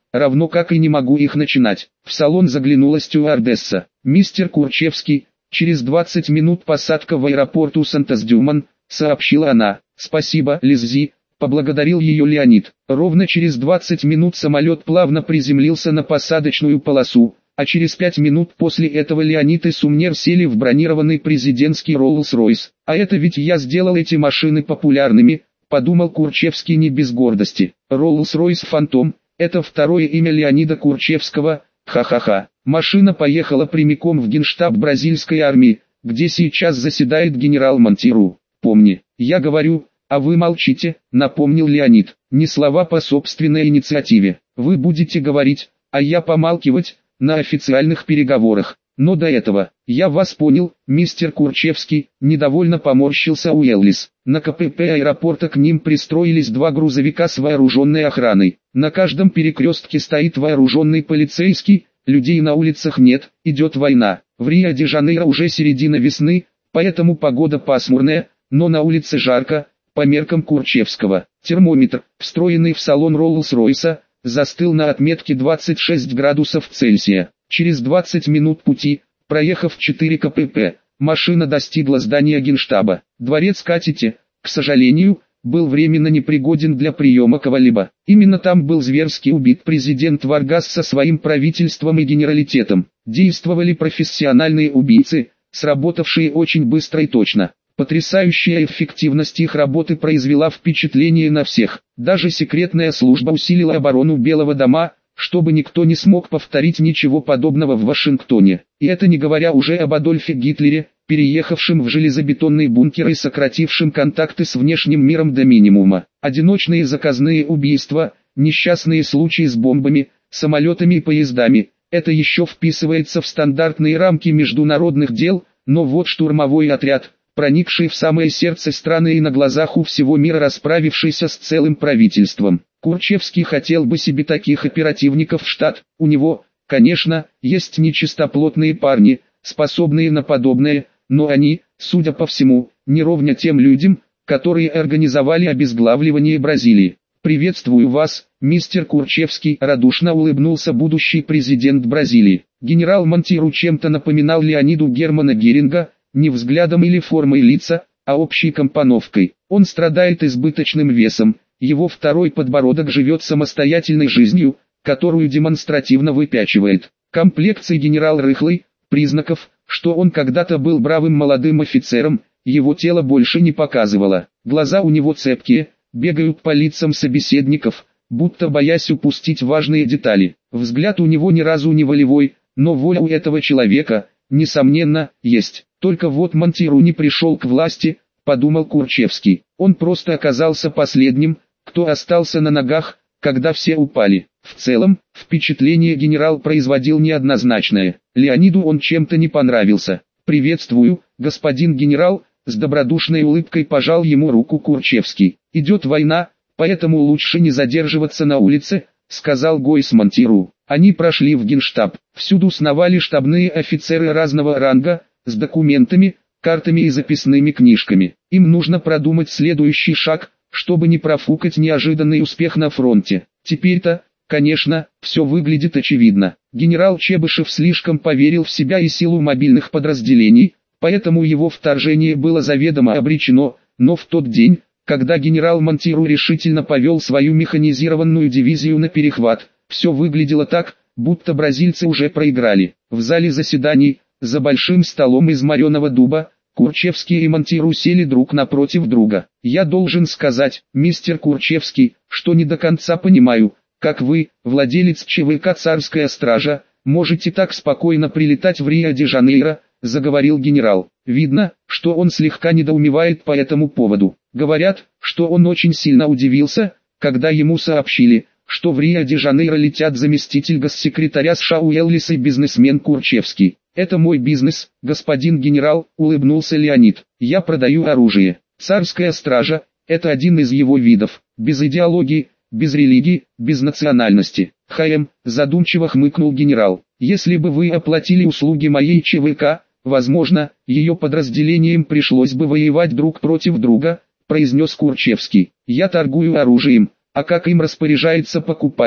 S1: равно как и не могу их начинать. В салон заглянула стюардесса. «Мистер Курчевский, через 20 минут посадка в аэропорту Сантос-Дюмон», сообщила она. «Спасибо, Лиззи», поблагодарил ее Леонид. Ровно через 20 минут самолет плавно приземлился на посадочную полосу, а через 5 минут после этого Леонид и Сумнер сели в бронированный президентский Роллс-Ройс. «А это ведь я сделал эти машины популярными», подумал Курчевский не без гордости. Роллс-Ройс Фантом — это второе имя Леонида Курчевского. Ха-ха-ха. Машина поехала прямиком в генштаб бразильской армии, где сейчас заседает генерал Монтиру. «Помни, я говорю, а вы молчите», напомнил Леонид. «Не слова по собственной инициативе. Вы будете говорить, а я помалкивать, на официальных переговорах. Но до этого, я вас понял, мистер Курчевский», недовольно поморщился Уэллис. На КПП аэропорта к ним пристроились 2 грузовика с вооруженной охраной. На каждом перекрестке стоит вооруженный полицейский, людей на улицах нет, идет война. В Рио-де-Жанейро уже середина весны, поэтому погода пасмурная, но на улице жарко, по меркам Курчевского. Термометр, встроенный в салон Роллс-Ройса, застыл на отметке 26 градусов Цельсия. Через 20 минут пути, проехав 4 КПП, машина достигла здания Генштаба. Дворец Катити, к сожалению, был временно непригоден для приема кого-либо. Именно там был зверски убит президент Варгас со своим правительством и генералитетом. Действовали профессиональные убийцы, сработавшие очень быстро и точно. Потрясающая эффективность их работы произвела впечатление на всех. Даже секретная служба усилила оборону Белого дома, чтобы никто не смог повторить ничего подобного в Вашингтоне. И это не говоря уже об Адольфе Гитлере, переехавшим в железобетонный бункер и сократившим контакты с внешним миром до минимума. Одиночные заказные убийства, несчастные случаи с бомбами, самолетами и поездами – это еще вписывается в стандартные рамки международных дел, но вот штурмовой отряд – проникший в самое сердце страны и на глазах у всего мира расправившийся с целым правительством. Курчевский хотел бы себе таких оперативников в штат. У него, конечно, есть нечистоплотные парни, способные на подобное, но они, судя по всему, не ровня тем людям, которые организовали обезглавливание Бразилии. «Приветствую вас, мистер Курчевский», радушно улыбнулся будущий президент Бразилии. Генерал Монтиру чем-то напоминал Леониду Германа Геринга, не взглядом или формой лица, а общей компоновкой. Он страдает избыточным весом, его второй подбородок живет самостоятельной жизнью, которую демонстративно выпячивает. Комплекция генерал рыхлый, признаков, что он когда-то был бравым молодым офицером, его тело больше не показывало. Глаза у него цепкие, бегают по лицам собеседников, будто боясь упустить важные детали. Взгляд у него ни разу не волевой, но воля у этого человека, несомненно, есть. Только вот Монтиру не пришел к власти, подумал Курчевский. Он просто оказался последним, кто остался на ногах, когда все упали. В целом, впечатление генерал производил неоднозначное. Леониду он чем-то не понравился. «Приветствую, господин генерал», с добродушной улыбкой пожал ему руку Курчевский. «Идет война, поэтому лучше не задерживаться на улице», сказал Гойс Монтиру. Они прошли в генштаб. Всюду сновали штабные офицеры разного ранга, с документами, картами и записными книжками. Им нужно продумать следующий шаг, чтобы не профукать неожиданный успех на фронте. Теперь-то, конечно, все выглядит очевидно. Генерал Чебышев слишком поверил в себя и силу мобильных подразделений, поэтому его вторжение было заведомо обречено, но в тот день, когда генерал Монтиру решительно повел свою механизированную дивизию на перехват, все выглядело так, будто бразильцы уже проиграли. В зале заседаний, за большим столом из мореного дуба, Курчевский и Монтиру сели друг напротив друга. «Я должен сказать, мистер Курчевский, что не до конца понимаю, как вы, владелец ЧВК «Царская стража», можете так спокойно прилетать в Рио-де-Жанейро», заговорил генерал. Видно, что он слегка недоумевает по этому поводу. Говорят, что он очень сильно удивился, когда ему сообщили, что в Рио-де-Жанейро летят заместитель госсекретаря США Уэллис и бизнесмен Курчевский. «Это мой бизнес, господин генерал», улыбнулся Леонид. «Я продаю оружие. Царская стража – это один из его видов, без идеологии, без религии, без национальности». Задумчиво хмыкнул генерал. «Если бы вы оплатили услуги моей ЧВК, возможно, ее подразделениям пришлось бы воевать друг против друга», произнес Курчевский. «Я торгую оружием, а как им распоряжается покупатель,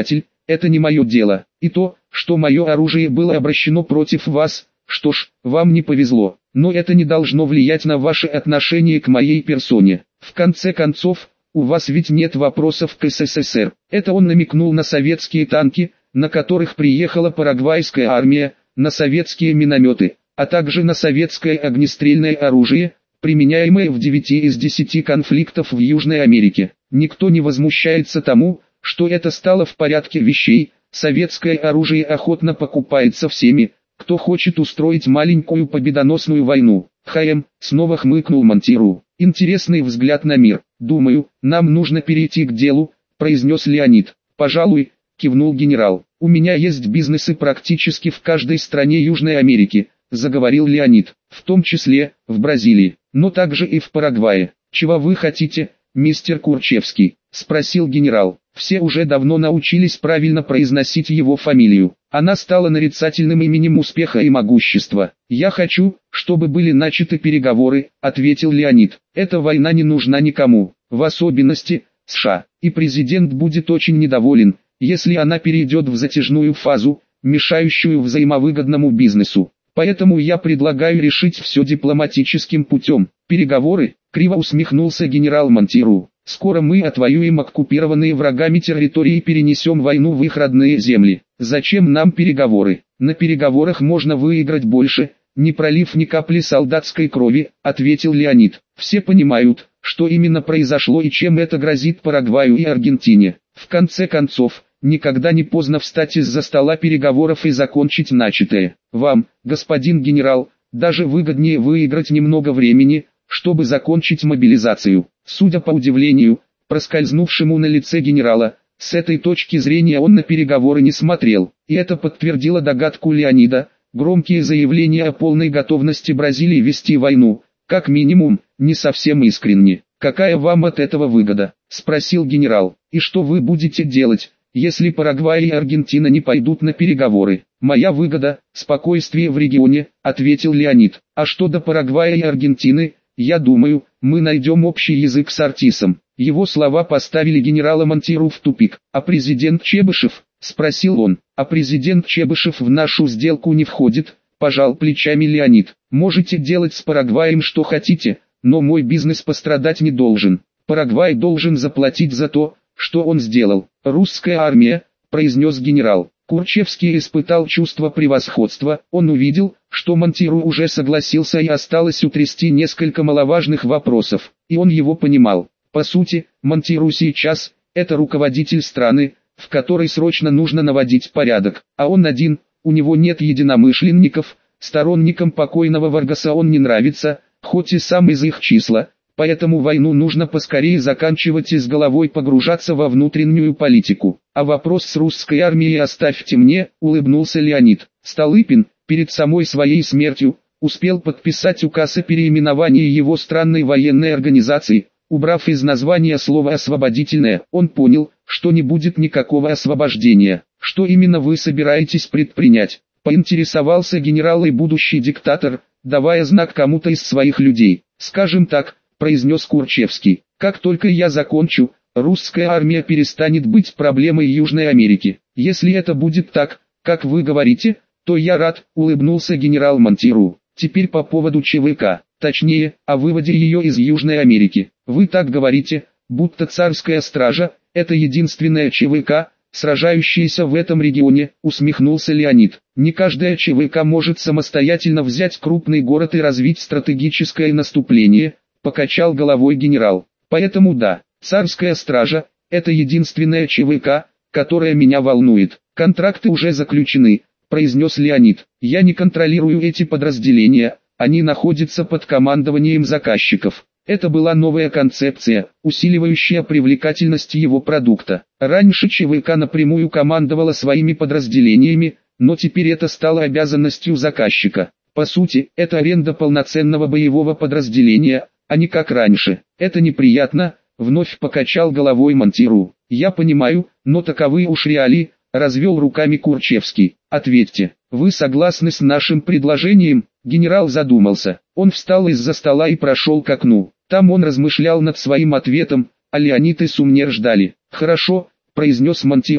S1: это не мое дело. И то, что мое оружие было обращено против вас, что ж, вам не повезло. Но это не должно влиять на ваше отношение к моей персоне. В конце концов, у вас ведь нет вопросов к СССР. Это он намекнул на советские танки, на которых приехала парагвайская армия, на советские минометы, а также на советское огнестрельное оружие, применяемое в 9 из 10 конфликтов в Южной Америке. Никто не возмущается тому, что это стало в порядке вещей. Советское оружие охотно покупается всеми, кто хочет устроить маленькую победоносную войну. Снова хмыкнул Монтиру. Интересный взгляд на мир. Думаю, нам нужно перейти к делу, произнес Леонид. Пожалуй, кивнул генерал. У меня есть бизнесы практически в каждой стране Южной Америки, заговорил Леонид, в том числе в Бразилии, но также и в Парагвае. Чего вы хотите, мистер Курчевский? Спросил генерал. Все уже давно научились правильно произносить его фамилию. Она стала нарицательным именем успеха и могущества. «Я хочу, чтобы были начаты переговоры», — ответил Леонид. «Эта война не нужна никому, в особенности США, и президент будет очень недоволен, если она перейдет в затяжную фазу, мешающую взаимовыгодному бизнесу. Поэтому я предлагаю решить все дипломатическим путем. Переговоры», — криво усмехнулся генерал Монтиру. «Скоро мы отвоюем оккупированные врагами территории и перенесем войну в их родные земли. Зачем нам переговоры? На переговорах можно выиграть больше, не пролив ни капли солдатской крови», — ответил Леонид. «Все понимают, что именно произошло и чем это грозит Парагваю и Аргентине. В конце концов, никогда не поздно встать из-за стола переговоров и закончить начатое. Вам, господин генерал, даже выгоднее выиграть немного времени, чтобы закончить мобилизацию». Судя по удивлению, проскользнувшему на лице генерала, с этой точки зрения он на переговоры не смотрел, и это подтвердило догадку Леонида. Громкие заявления о полной готовности Бразилии вести войну, как минимум, не совсем искренни. «Какая вам от этого выгода?» – спросил генерал. «И что вы будете делать, если Парагвай и Аргентина не пойдут на переговоры?» «Моя выгода – спокойствие в регионе», – ответил Леонид. «А что до Парагвая и Аргентины, я думаю, мы найдем общий язык с Ортисом». Его слова поставили генерала Монтиру в тупик. «А президент Чебышев?» – спросил он. «А президент Чебышев в нашу сделку не входит», – пожал плечами Леонид. «Можете делать с Парагваем что хотите, но мой бизнес пострадать не должен. Парагвай должен заплатить за то, что он сделал». «Русская армия», – произнес генерал. Курчевский испытал чувство превосходства, он увидел, что Монтиру уже согласился и осталось утрясти несколько маловажных вопросов, и он его понимал. По сути, Монтиру сейчас – это руководитель страны, в которой срочно нужно наводить порядок, а он один, у него нет единомышленников, сторонникам покойного Варгаса он не нравится, хоть и сам из их числа. Поэтому войну нужно поскорее заканчивать и с головой погружаться во внутреннюю политику. «А вопрос с русской армией оставьте мне», — улыбнулся Леонид. Столыпин, перед самой своей смертью, успел подписать указ о переименовании его странной военной организации. Убрав из названия слово «освободительное», он понял, что не будет никакого освобождения. «Что именно вы собираетесь предпринять?» — поинтересовался генерал и будущий диктатор, давая знак кому-то из своих людей. «Скажем так», — произнес Курчевский, «как только я закончу, русская армия перестанет быть проблемой Южной Америки. Если это будет так, как вы говорите, то я рад», — улыбнулся генерал Монтиру. «Теперь по поводу ЧВК, точнее, о выводе ее из Южной Америки. Вы так говорите, будто царская стража — это единственная ЧВК, сражающаяся в этом регионе», — усмехнулся Леонид. «Не каждая ЧВК может самостоятельно взять крупный город и развить стратегическое наступление», — покачал головой генерал. «Поэтому да, царская стража — это единственная ЧВК, которая меня волнует. Контракты уже заключены», — произнес Леонид. «Я не контролирую эти подразделения, они находятся под командованием заказчиков». Это была новая концепция, усиливающая привлекательность его продукта. Раньше ЧВК напрямую командовала своими подразделениями, но теперь это стало обязанностью заказчика. По сути, это аренда полноценного боевого подразделения, а не как раньше. «Это неприятно», — вновь покачал головой Монтиру. «Я понимаю, но таковы уж реалии», — развел руками Курчевский. «Ответьте, вы согласны с нашим предложением?» Генерал задумался. Он встал из-за стола и прошел к окну. Там он размышлял над своим ответом, а Леонид и Сумнер ждали. «Хорошо», — произнес Монтиру,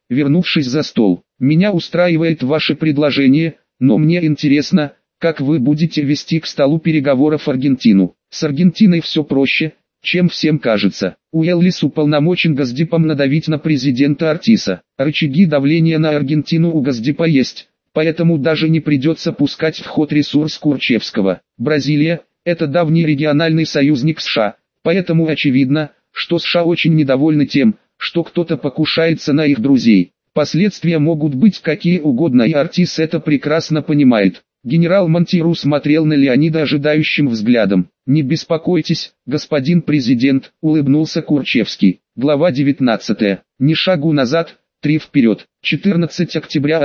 S1: вернувшись за стол. «Меня устраивает ваше предложение, но мне интересно, как вы будете вести к столу переговоров Аргентину. С Аргентиной все проще, чем всем кажется. Уэллис уполномочен Госдепом надавить на президента Ортиса. Рычаги давления на Аргентину у Госдепа есть, поэтому даже не придется пускать в ход ресурс Курчевского. Бразилия – это давний региональный союзник США, поэтому очевидно, что США очень недовольны тем, что кто-то покушается на их друзей. Последствия могут быть какие угодно, и Ортис это прекрасно понимает». Генерал Монтиру смотрел на Леонида ожидающим взглядом. «Не беспокойтесь, господин президент», — улыбнулся Курчевский. Глава 19. «Ни шагу назад, 3 вперед». 14 октября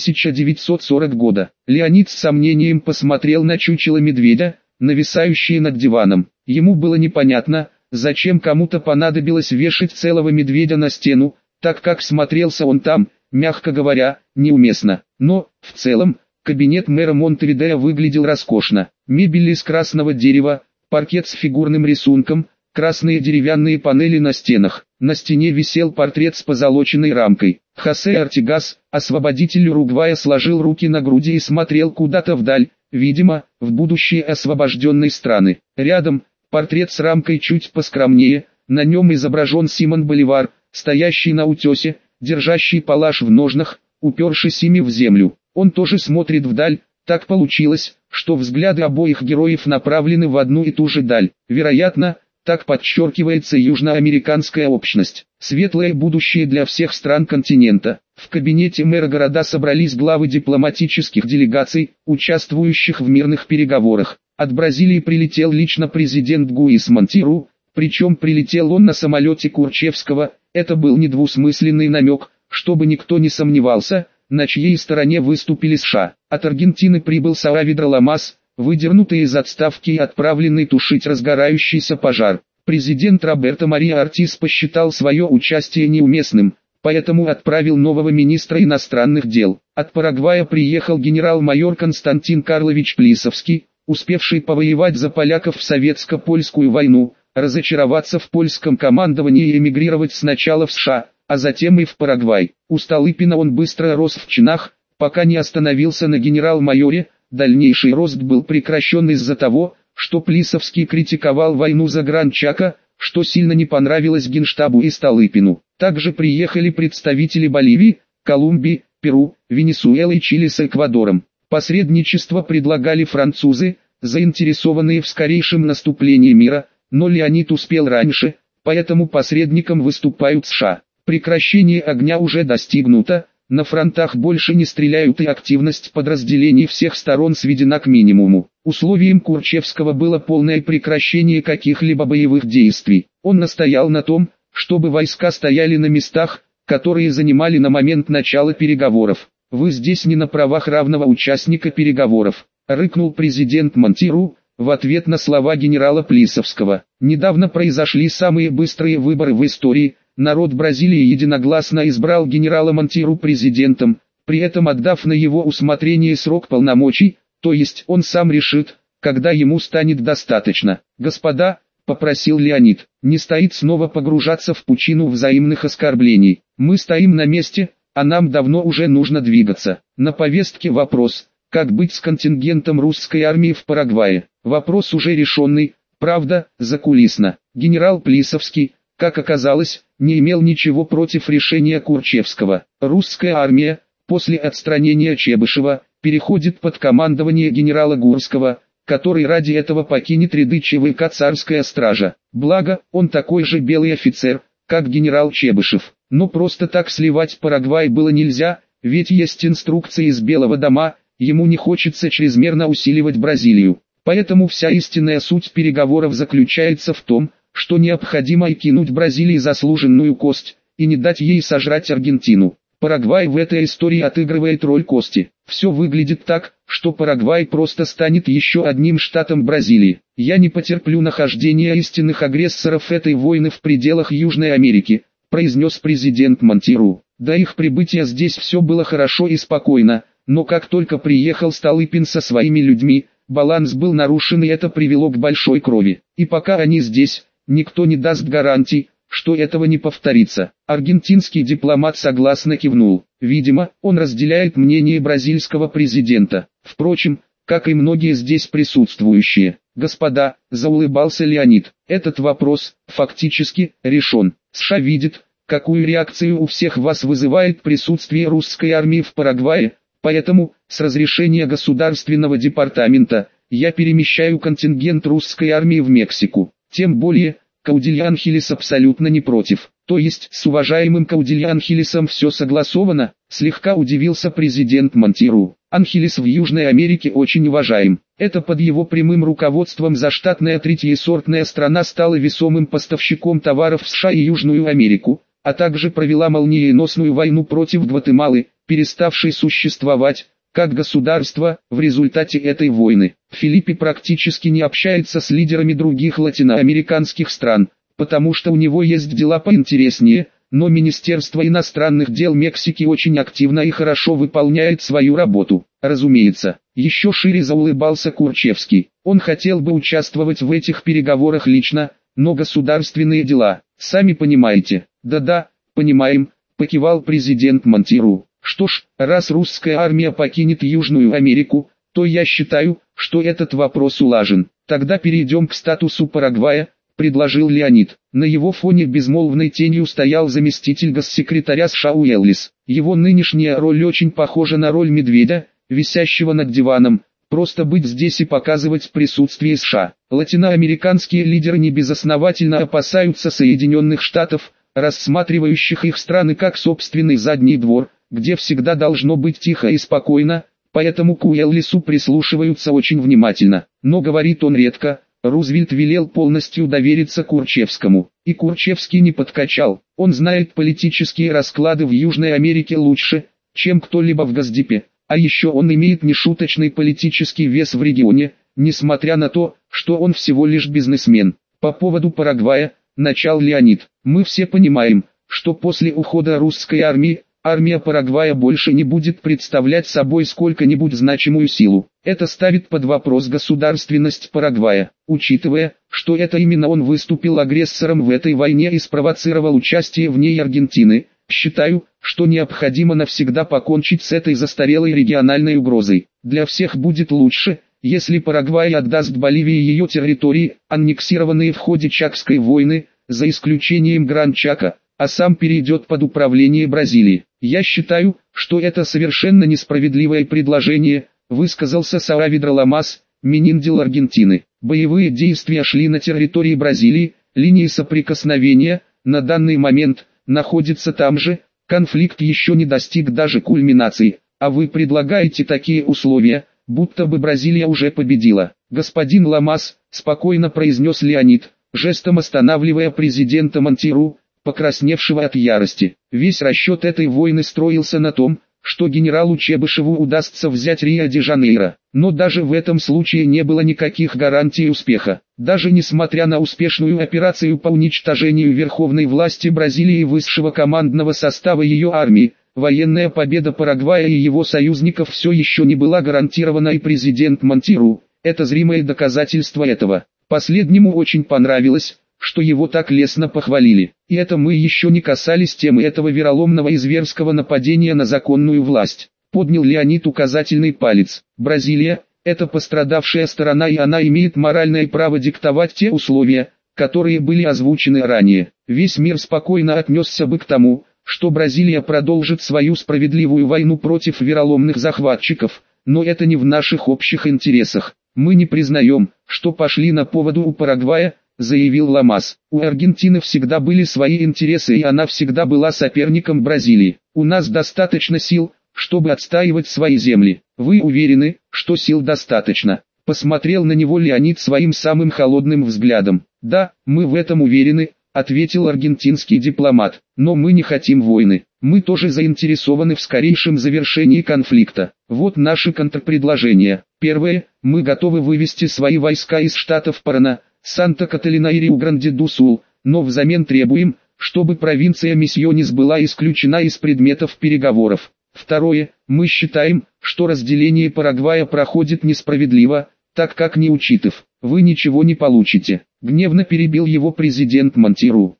S1: 1940 года. Леонид с сомнением посмотрел на чучело медведя, нависающее над диваном. Ему было непонятно, зачем кому-то понадобилось вешать целого медведя на стену, так как смотрелся он там, мягко говоря, неуместно. Но, в целом, кабинет мэра Монтевидео выглядел роскошно. Мебель из красного дерева, паркет с фигурным рисунком, красные деревянные панели на стенах. На стене висел портрет с позолоченной рамкой. Хосе Артигас, освободитель Уругвая, сложил руки на груди и смотрел куда-то вдаль, видимо, в будущее освобожденной страны. Рядом, портрет с рамкой чуть поскромнее, на нем изображен Симон Боливар, стоящий на утесе, держащий палаш в ножнах, упершись ими в землю. Он тоже смотрит вдаль. Так получилось, что взгляды обоих героев направлены в одну и ту же даль. Вероятно, так подчеркивается южноамериканская общность. Светлое будущее для всех стран континента. В кабинете мэра города собрались главы дипломатических делегаций, участвующих в мирных переговорах. От Бразилии прилетел лично президент Гуис Монтиру, причем прилетел он на самолете Курчевского. Это был недвусмысленный намек, чтобы никто не сомневался, на чьей стороне выступили США. От Аргентины прибыл Саавидро Ламас, выдернутый из отставки и отправленный тушить разгорающийся пожар. Президент Роберто Мария Ортис посчитал свое участие неуместным, поэтому отправил нового министра иностранных дел. От Парагвая приехал генерал-майор Константин Карлович Плисовский, успевший повоевать за поляков в советско-польскую войну, разочароваться в польском командовании и эмигрировать сначала в США, а затем и в Парагвай. У Столыпина он быстро рос в чинах, пока не остановился на генерал-майоре. Дальнейший рост был прекращен из-за того, что Плисовский критиковал войну за Гран-Чако, что сильно не понравилось Генштабу и Столыпину. Также приехали представители Боливии, Колумбии, Перу, Венесуэлы и Чили с Эквадором. Посредничество предлагали французы, заинтересованные в скорейшем наступлении мира, но Леонид успел раньше, поэтому посредником выступают США. Прекращение огня уже достигнуто, на фронтах больше не стреляют и активность подразделений всех сторон сведена к минимуму. Условием Курчевского было полное прекращение каких-либо боевых действий. Он настоял на том, чтобы войска стояли на местах, которые занимали на момент начала переговоров. «Вы здесь не на правах равного участника переговоров», — рыкнул президент Монтиру, в ответ на слова генерала Плисовского. Недавно произошли самые быстрые выборы в истории. Народ Бразилии единогласно избрал генерала Монтиру президентом, при этом отдав на его усмотрение срок полномочий, то есть он сам решит, когда ему станет достаточно. «Господа», — попросил Леонид, — «не стоит снова погружаться в пучину взаимных оскорблений. Мы стоим на месте, а нам давно уже нужно двигаться. На повестке вопрос, как быть с контингентом русской армии в Парагвае. Вопрос уже решенный, правда, закулисно. Генерал Плисовский, как оказалось, не имел ничего против решения Курчевского. Русская армия, после отстранения Чебышева, переходит под командование генерала Гурского, который ради этого покинет ряды ЧВК «Царская стража». Благо, он такой же белый офицер, как генерал Чебышев. Но просто так сливать Парагвай было нельзя, ведь есть инструкции из Белого дома, ему не хочется чрезмерно усиливать Бразилию. Поэтому вся истинная суть переговоров заключается в том, что необходимо кинуть Бразилии заслуженную кость, и не дать ей сожрать Аргентину. Парагвай в этой истории отыгрывает роль кости. Все выглядит так, что Парагвай просто станет еще одним штатом Бразилии. Я не потерплю нахождения истинных агрессоров этой войны в пределах Южной Америки, произнес президент Монтиру. До их прибытия здесь все было хорошо и спокойно, но как только приехал Столыпин со своими людьми, баланс был нарушен, и это привело к большой крови. И пока они здесь, никто не даст гарантий, что этого не повторится. Аргентинский дипломат согласно кивнул. Видимо, он разделяет мнение бразильского президента. Впрочем, как и многие здесь присутствующие. Господа, заулыбался Леонид, этот вопрос, фактически, решен. США видит, какую реакцию у всех вас вызывает присутствие русской армии в Парагвае, поэтому, с разрешения Государственного департамента, я перемещаю контингент русской армии в Мексику. Тем более, Каудильянхилес абсолютно не против. То есть с уважаемым Каудильянхилесом все согласовано, слегка удивился президент Монтиру. Анхилес в Южной Америке очень уважаем. Это под его прямым руководством заштатная третьесортная страна стала весомым поставщиком товаров в США и Южную Америку, а также провела молниеносную войну против Гватемалы, переставшей существовать как государство в результате этой войны. Филиппе практически не общается с лидерами других латиноамериканских стран, потому что у него есть дела поинтереснее, но Министерство иностранных дел Мексики очень активно и хорошо выполняет свою работу. Разумеется, еще шире заулыбался Курчевский. Он хотел бы участвовать в этих переговорах лично, но государственные дела, сами понимаете. Да-да, понимаем, покивал президент Монтиру. Что ж, раз русская армия покинет Южную Америку, то я считаю, что этот вопрос улажен. Тогда перейдем к статусу Парагвая, предложил Леонид. На его фоне безмолвной тенью стоял заместитель госсекретаря США Уэллис. Его нынешняя роль очень похожа на роль медведя, висящего над диваном. Просто быть здесь и показывать присутствие США. Латиноамериканские лидеры небезосновательно опасаются Соединенных Штатов, рассматривающих их страны как собственный задний двор, где всегда должно быть тихо и спокойно, поэтому к Уэллису прислушиваются очень внимательно. Но говорит он редко. Рузвельт велел полностью довериться Курчевскому. И Курчевский не подкачал. Он знает политические расклады в Южной Америке лучше, чем кто-либо в Госдепе. А еще он имеет нешуточный политический вес в регионе, несмотря на то, что он всего лишь бизнесмен. По поводу Парагвая, начал Леонид. Мы все понимаем, что после ухода русской армии, армия Парагвая больше не будет представлять собой сколько-нибудь значимую силу. Это ставит под вопрос государственность Парагвая, учитывая, что это именно он выступил агрессором в этой войне и спровоцировал участие в ней Аргентины. Считаю, что необходимо навсегда покончить с этой застарелой региональной угрозой. Для всех будет лучше, если Парагвай отдаст Боливии ее территории, аннексированные в ходе Чакской войны, за исключением Гран-Чака, а сам перейдет под управление Бразилии. Я считаю, что это совершенно несправедливое предложение, высказался Саавидро Ламас, министр Аргентины. Боевые действия шли на территории Бразилии, линии соприкосновения, на данный момент, находится там же, конфликт еще не достиг даже кульминации, а вы предлагаете такие условия, будто бы Бразилия уже победила. Господин Ламас, спокойно произнес Леонид, жестом останавливая президента Монтиру, покрасневшего от ярости. Весь расчет этой войны строился на том, что генералу Чебышеву удастся взять Рио-де-Жанейро. Но даже в этом случае не было никаких гарантий успеха. Даже несмотря на успешную операцию по уничтожению верховной власти Бразилии и высшего командного состава ее армии, военная победа Парагвая и его союзников все еще не была гарантирована, и президент Монтиру – это зримое доказательство этого. Последнему очень понравилось, что его так лестно похвалили. И это мы еще не касались темы этого вероломного и зверского нападения на законную власть. Поднял Леонид указательный палец. Бразилия – это пострадавшая сторона, и она имеет моральное право диктовать те условия, которые были озвучены ранее. Весь мир спокойно отнесся бы к тому, что Бразилия продолжит свою справедливую войну против вероломных захватчиков, но это не в наших общих интересах. Мы не признаем, что пошли на поводу у Парагвая, заявил Ламас. У Аргентины всегда были свои интересы, и она всегда была соперником Бразилии. У нас достаточно сил, чтобы отстаивать свои земли. Вы уверены, что сил достаточно? Посмотрел на него Леонид своим самым холодным взглядом. Да, мы в этом уверены, ответил аргентинский дипломат. Но мы не хотим войны. Мы тоже заинтересованы в скорейшем завершении конфликта. Вот наши контрпредложения. Первое, мы готовы вывести свои войска из штатов Парана, Санта-Каталина и Риу-Гранди-ду-Сул, но взамен требуем, чтобы провинция Миссионес была исключена из предметов переговоров. Второе, мы считаем, что разделение Парагвая проходит несправедливо, так как не учитав, вы ничего не получите. Гневно перебил его президент Монтиру.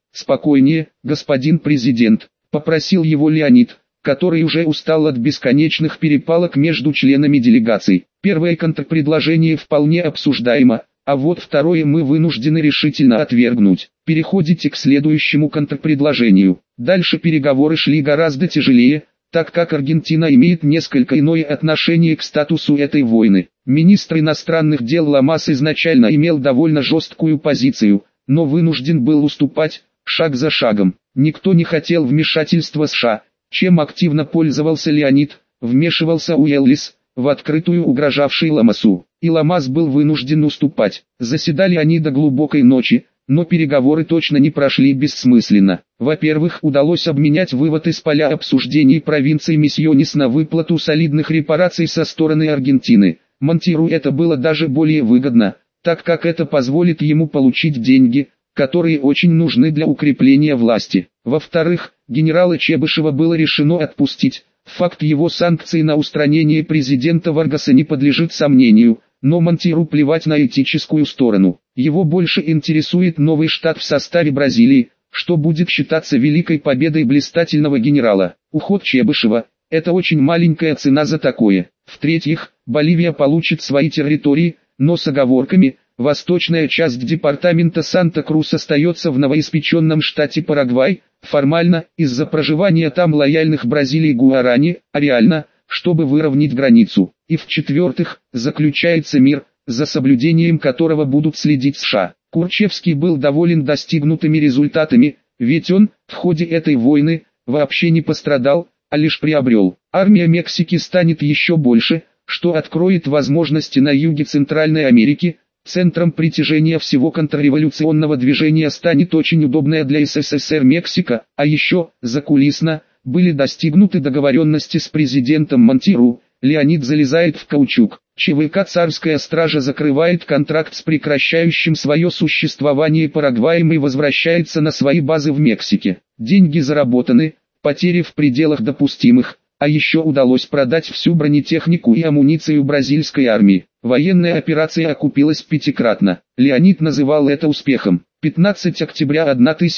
S1: «Спокойнее, господин президент», — попросил его Леонид, который уже устал от бесконечных перепалок между членами делегаций. Первое контрпредложение вполне обсуждаемо, а вот второе мы вынуждены решительно отвергнуть. Переходите к следующему контрпредложению. Дальше переговоры шли гораздо тяжелее, так как Аргентина имеет несколько иное отношение к статусу этой войны. Министр иностранных дел Ламас изначально имел довольно жесткую позицию, но вынужден был уступать, шаг за шагом. Никто не хотел вмешательства США, чем активно пользовался Леонид, вмешивался Уэллис, в открытую угрожавший Ламасу, и Ламас был вынужден уступать. Заседали они до глубокой ночи, но переговоры точно не прошли бессмысленно. Во-первых, удалось обменять вывод из поля обсуждений провинции Миссионис на выплату солидных репараций со стороны Аргентины. Монтиру это было даже более выгодно, так как это позволит ему получить деньги, которые очень нужны для укрепления власти. Во-вторых, генерала Чебышева было решено отпустить. Факт его санкций на устранение президента Варгаса не подлежит сомнению, но Монтиру плевать на этическую сторону. Его больше интересует новый штат в составе Бразилии, что будет считаться великой победой блистательного генерала. Уход Чебышева – это очень маленькая цена за такое. В-третьих, Боливия получит свои территории, но с оговорками. Восточная часть департамента Санта-Крус остается в новоиспеченном штате Парагвай, формально, из-за проживания там лояльных Бразилии гуарани, а реально, чтобы выровнять границу. И в-четвертых, заключается мир, за соблюдением которого будут следить США. Курчевский был доволен достигнутыми результатами, ведь он, в ходе этой войны, вообще не пострадал, а лишь приобрел. Армия Мексики станет еще больше, что откроет возможности на юге Центральной Америки. Центром притяжения всего контрреволюционного движения станет очень удобная для СССР Мексика, а еще, закулисно, были достигнуты договоренности с президентом Монтиру. Леонид залезает в каучук. ЧВК «Царская стража» закрывает контракт с прекращающим свое существование Парагваем и возвращается на свои базы в Мексике. Деньги заработаны, потери в пределах допустимых, а еще удалось продать всю бронетехнику и амуницию бразильской армии. Военная операция окупилась пятикратно. Леонид называл это успехом. 15 октября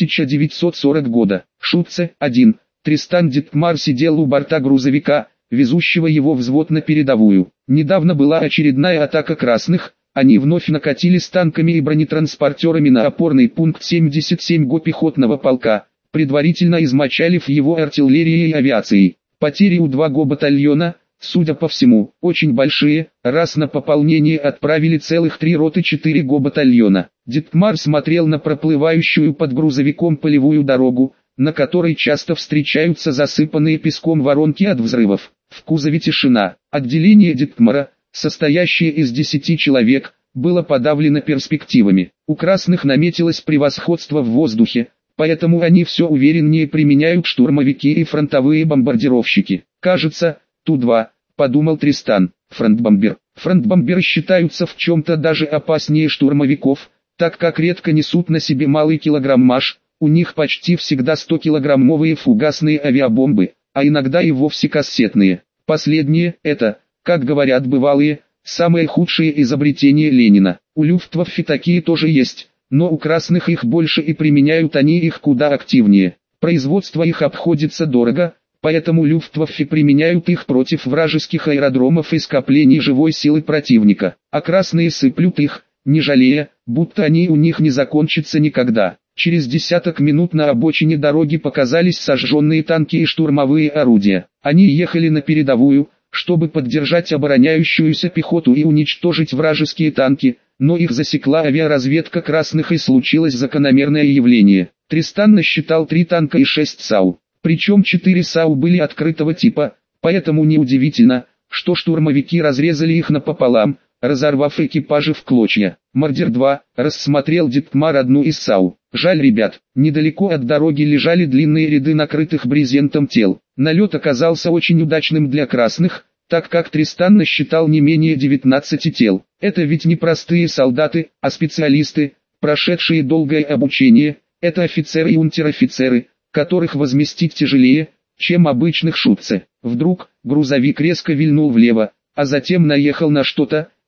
S1: 1940 года. Шутце, 1. Тристан Диттмар сидел у борта грузовика, везущего его взвод на передовую. Недавно была очередная атака красных, они вновь накатили с танками и бронетранспортерами на опорный пункт 77 ГО пехотного полка, предварительно измочалив его артиллерией и авиацией. Потери у 2 ГО батальона, судя по всему, очень большие, раз на пополнение отправили целых 3 роты 4 ГО батальона. Диттмар смотрел на проплывающую под грузовиком полевую дорогу, на которой часто встречаются засыпанные песком воронки от взрывов. В кузове тишина. Отделение Диттмара, состоящее из 10 человек, было подавлено перспективами. У красных наметилось превосходство в воздухе, поэтому они все увереннее применяют штурмовики и фронтовые бомбардировщики. «Кажется, Ту-2», — подумал Тристан. Фронтбомбер. Фронтбомберы считаются в чем-то даже опаснее штурмовиков, так как редко несут на себе малый килограммаж, у них почти всегда 100-килограммовые фугасные авиабомбы, а иногда и вовсе кассетные. Последние – это, как говорят бывалые, самое худшее изобретение Ленина. У Люфтваффе такие тоже есть, но у красных их больше и применяют они их куда активнее. Производство их обходится дорого, поэтому Люфтваффе применяют их против вражеских аэродромов и скоплений живой силы противника, а красные сыплют их, не жалея, будто они у них не закончатся никогда. Через десяток минут на обочине дороги показались сожженные танки и штурмовые орудия. Они ехали на передовую, чтобы поддержать обороняющуюся пехоту и уничтожить вражеские танки, но их засекла авиаразведка красных и случилось закономерное явление. Тристан насчитал 3 танка и 6 САУ. Причем 4 САУ были открытого типа, поэтому неудивительно, что штурмовики разрезали их напополам, разорвав экипажи в клочья. Мордер-2 рассмотрел Диттмар одну из САУ. Жаль ребят, недалеко от дороги лежали длинные ряды накрытых брезентом тел. Налет оказался очень удачным для красных, так как Тристан насчитал не менее 19 тел. Это ведь не простые солдаты, а специалисты, прошедшие долгое обучение, это офицеры и унтер-офицеры, которых возместить тяжелее, чем обычных шутце. Вдруг, грузовик резко вильнул влево, а затем наехал на что-то,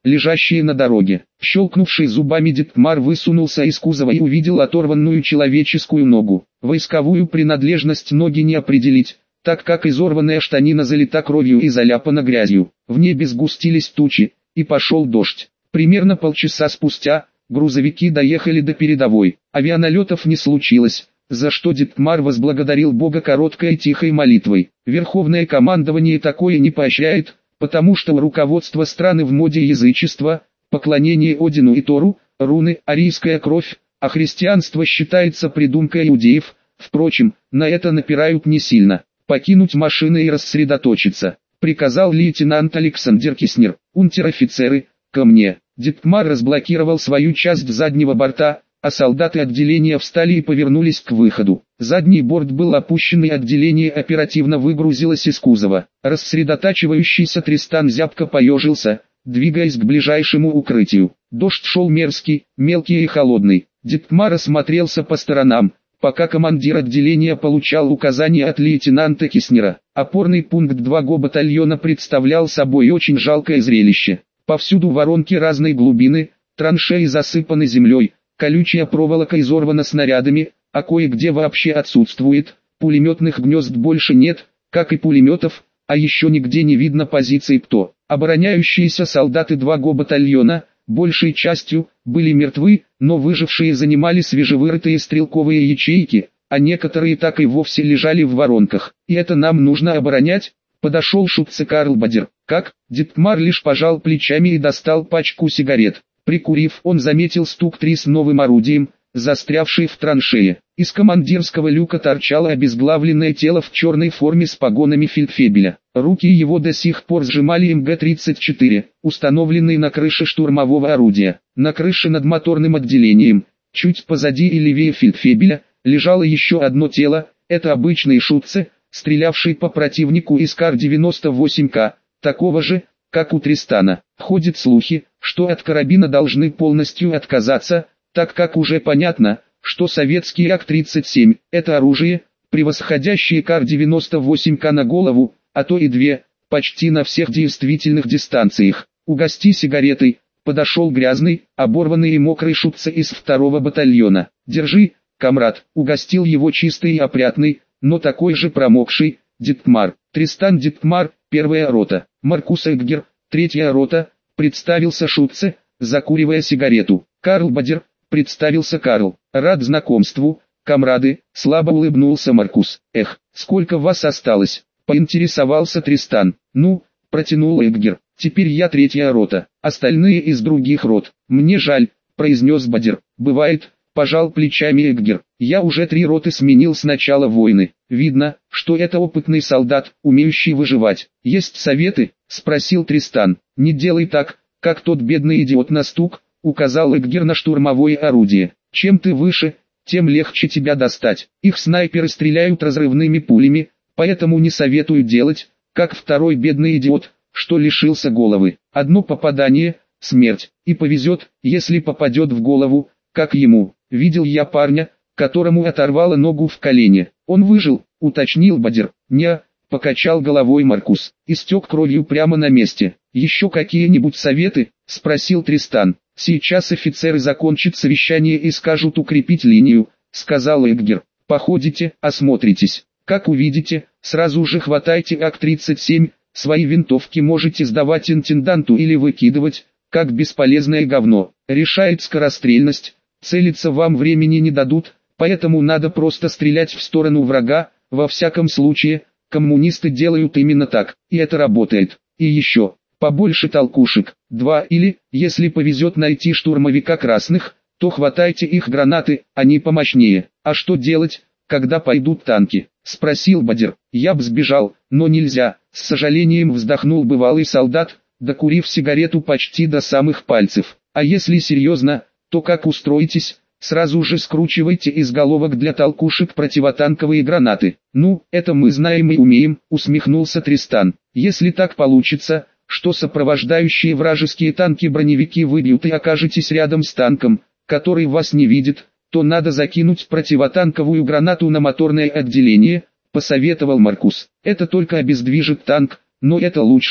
S1: лежащие на дороге. Щелкнувший зубами Диттмар высунулся из кузова и увидел оторванную человеческую ногу. Войсковую принадлежность ноги не определить, так как изорванная штанина залита кровью и заляпана грязью. В небе сгустились тучи, и пошел дождь. Примерно полчаса спустя, грузовики доехали до передовой. Авианалетов не случилось, за что Диттмар возблагодарил Бога короткой и тихой молитвой. Верховное командование такое не поощряет, потому что у руководства страны в моде язычества, поклонение Одину и Тору, руны, арийская кровь, а христианство считается придумкой иудеев. Впрочем, на это напирают не сильно. «Покинуть машины и рассредоточиться», — приказал лейтенант Александр Киснер. «Унтер-офицеры, ко мне». Диттмар разблокировал свою часть заднего борта, а солдаты отделения встали и повернулись к выходу. Задний борт был опущен и отделение оперативно выгрузилось из кузова. Рассредотачивающийся Тристан зябко поежился, двигаясь к ближайшему укрытию. Дождь шел мерзкий, мелкий и холодный. Диттмар осмотрелся по сторонам, пока командир отделения получал указания от лейтенанта Киснера. Опорный пункт 2-го батальона представлял собой очень жалкое зрелище. Повсюду воронки разной глубины, траншеи засыпаны землей, колючая проволока изорвана снарядами, а кое-где вообще отсутствует, пулеметных гнезд больше нет, как и пулеметов, а еще нигде не видно позиций ПТО. Обороняющиеся солдаты 2-го батальона, большей частью, были мертвы, но выжившие занимали свежевырытые стрелковые ячейки, а некоторые так и вовсе лежали в воронках. И это нам нужно оборонять? Подошел Шутце Карлбадер. Как? Диттмар лишь пожал плечами и достал пачку сигарет. Прикурив, он заметил стук-3 с новым орудием, застрявший в траншее. Из командирского люка торчало обезглавленное тело в черной форме с погонами фельдфебеля. Руки его до сих пор сжимали МГ-34, установленный на крыше штурмового орудия. На крыше над моторным отделением, чуть позади и левее фельдфебеля, лежало еще одно тело, это обычный Шутце, стрелявший по противнику из Кар-98К, такого же, как у Тристана. Ходят слухи, что от карабина должны полностью отказаться, так как уже понятно, что советский АК-37 – это оружие, превосходящее Кар-98К на голову, а то и две, почти на всех действительных дистанциях. «Угости сигаретой», подошел грязный, оборванный и мокрый Шутце из 2-го батальона. «Держи, комрад», угостил его чистый и опрятный, но такой же промокший, Диттмар. Тристан Диттмар, 1-я рота. Маркус Эггер, 3-я рота, представился Шутце, закуривая сигарету. Карлбадер, представился Карл. Рад знакомству, комрады, слабо улыбнулся Маркус. Эх, сколько вас осталось? Поинтересовался Тристан. Ну, протянул Эггер. Теперь я 3-я рота, остальные из других рот. Мне жаль, произнес Бадер. Бывает, пожал плечами Эггер. Я уже 3 роты сменил с начала войны. Видно, что это опытный солдат, умеющий выживать. Есть советы? Спросил Тристан. Не делай так, как тот бедный идиот на стук, указал Эггер на штурмовое орудие. Чем ты выше, тем легче тебя достать. Их снайперы стреляют разрывными пулями, поэтому не советую делать, как второй бедный идиот, что лишился головы. Одно попадание – смерть, и повезет, если попадет в голову, как ему. Видел я парня, которому оторвало ногу в колене. Он выжил, уточнил Бадер. Не, покачал головой Маркус. Истек кровью прямо на месте. Еще какие-нибудь советы? Спросил Тристан. Сейчас офицеры закончат совещание и скажут укрепить линию, сказал Эггер. Походите, осмотритесь. Как увидите, сразу же хватайте АК-37, свои винтовки можете сдавать интенданту или выкидывать, как бесполезное говно. Решает скорострельность, целиться вам времени не дадут, поэтому надо просто стрелять в сторону врага. Во всяком случае, коммунисты делают именно так, и это работает. И еще, побольше толкушек. 2 или, если повезет найти штурмовика красных, то хватайте их гранаты, они помощнее. А что делать, когда пойдут танки? Спросил Бадер. Я б сбежал, но нельзя, с сожалением вздохнул бывалый солдат, докурив сигарету почти до самых пальцев. А если серьезно, то как устроитесь? Сразу же скручивайте из головок для толкушек противотанковые гранаты. Ну, это мы знаем и умеем, усмехнулся Тристан. Если так получится, что сопровождающие вражеские танки-броневики выбьют и окажетесь рядом с танком, который вас не видит, то надо закинуть противотанковую гранату на моторное отделение, посоветовал Маркус. Это только обездвижит танк, но это лучше,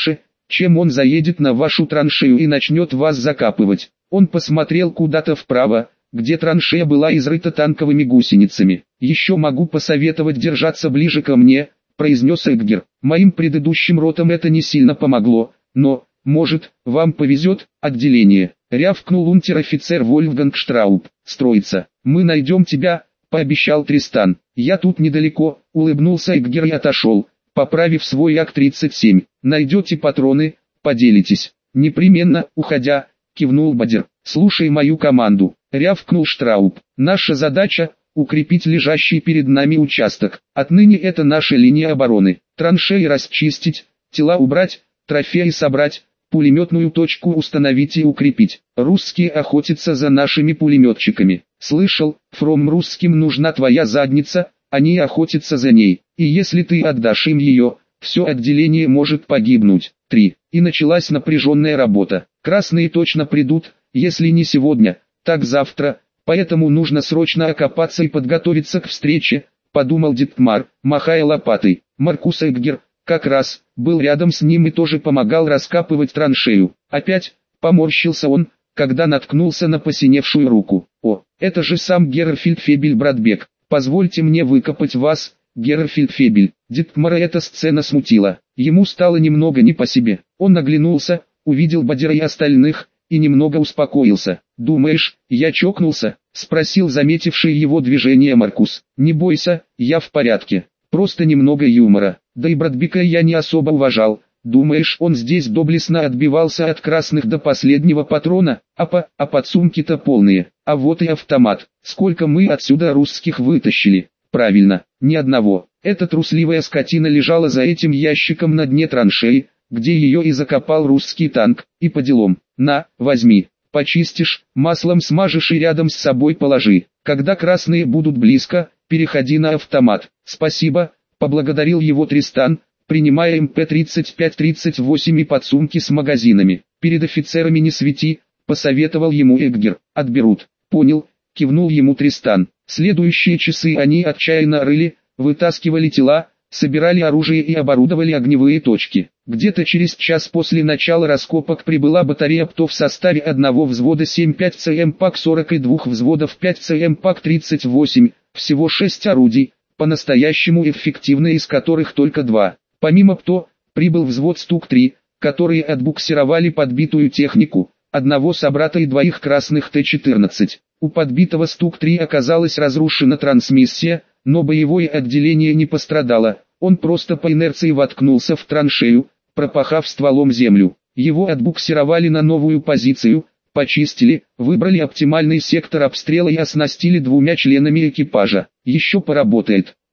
S1: чем он заедет на вашу траншею и начнет вас закапывать. Он посмотрел куда-то вправо, где траншея была изрыта танковыми гусеницами. «Еще могу посоветовать держаться ближе ко мне», — произнес Эггер. «Моим предыдущим ротам это не сильно помогло, но, может, вам повезет, отделение», — рявкнул унтер-офицер Вольфганг Штрауб. «Строится. Мы найдем тебя», — пообещал Тристан. «Я тут недалеко», — улыбнулся Эггер и отошел, поправив свой Ак-37. «Найдете патроны, поделитесь». «Непременно», — уходя, кивнул Бадер. «Слушай мою команду», — рявкнул Штрауб. «Наша задача — укрепить лежащий перед нами участок. Отныне это наша линия обороны. Траншеи расчистить, тела убрать, трофеи собрать, пулеметную точку установить и укрепить. Русские охотятся за нашими пулеметчиками. Слышал, Фром, русским нужна твоя задница, они охотятся за ней. И если ты отдашь им ее, все отделение может погибнуть». 3. И началась напряженная работа. Красные точно придут, если не сегодня, так завтра, поэтому нужно срочно окопаться и подготовиться к встрече, подумал Диттмар, махая лопатой. Маркус Эггер, как раз, был рядом с ним и тоже помогал раскапывать траншею. Опять, поморщился он, когда наткнулся на посиневшую руку. «О, это же сам Геррфельдфебель Братбек, позвольте мне выкопать вас, Геррфельдфебель». Диттмара эта сцена смутила, ему стало немного не по себе. Он оглянулся, увидел Бадера и остальных, и немного успокоился. «Думаешь, я чокнулся?» — спросил заметивший его движение Маркус. «Не бойся, я в порядке, просто немного юмора. Да и Братбека я не особо уважал. Думаешь, он здесь доблестно отбивался от красных до последнего патрона? А подсумки-то полные. А вот и автомат. Сколько мы отсюда русских вытащили?» «Правильно, ни одного. Эта трусливая скотина лежала за этим ящиком на дне траншеи, где ее и закопал русский танк, и по делам. На, возьми, почистишь, маслом смажешь и рядом с собой положи. Когда красные будут близко, переходи на автомат». «Спасибо», — поблагодарил его Тристан, принимая МП-35-38 и подсумки с магазинами. «Перед офицерами не свети», — посоветовал ему Эггер. «Отберут». «Понял», — кивнул ему Тристан. Следующие часы они отчаянно рыли, вытаскивали тела, собирали оружие и оборудовали огневые точки. Где-то через час после начала раскопок прибыла батарея ПТО в составе одного взвода 7-5 ЦМ ПАК-40 и двух взводов 5 ЦМ ПАК-38, всего 6 орудий, по-настоящему эффективные, из которых только 2. Помимо ПТО, прибыл взвод Стук-3, которые отбуксировали подбитую технику, одного собрата и двоих красных Т-14. У подбитого Стук-3 оказалась разрушена трансмиссия, но боевое отделение не пострадало, он просто по инерции воткнулся в траншею, пропахав стволом землю. Его отбуксировали на новую позицию, почистили, выбрали оптимальный сектор обстрела и оснастили 2 членами экипажа. «Еще поработает»,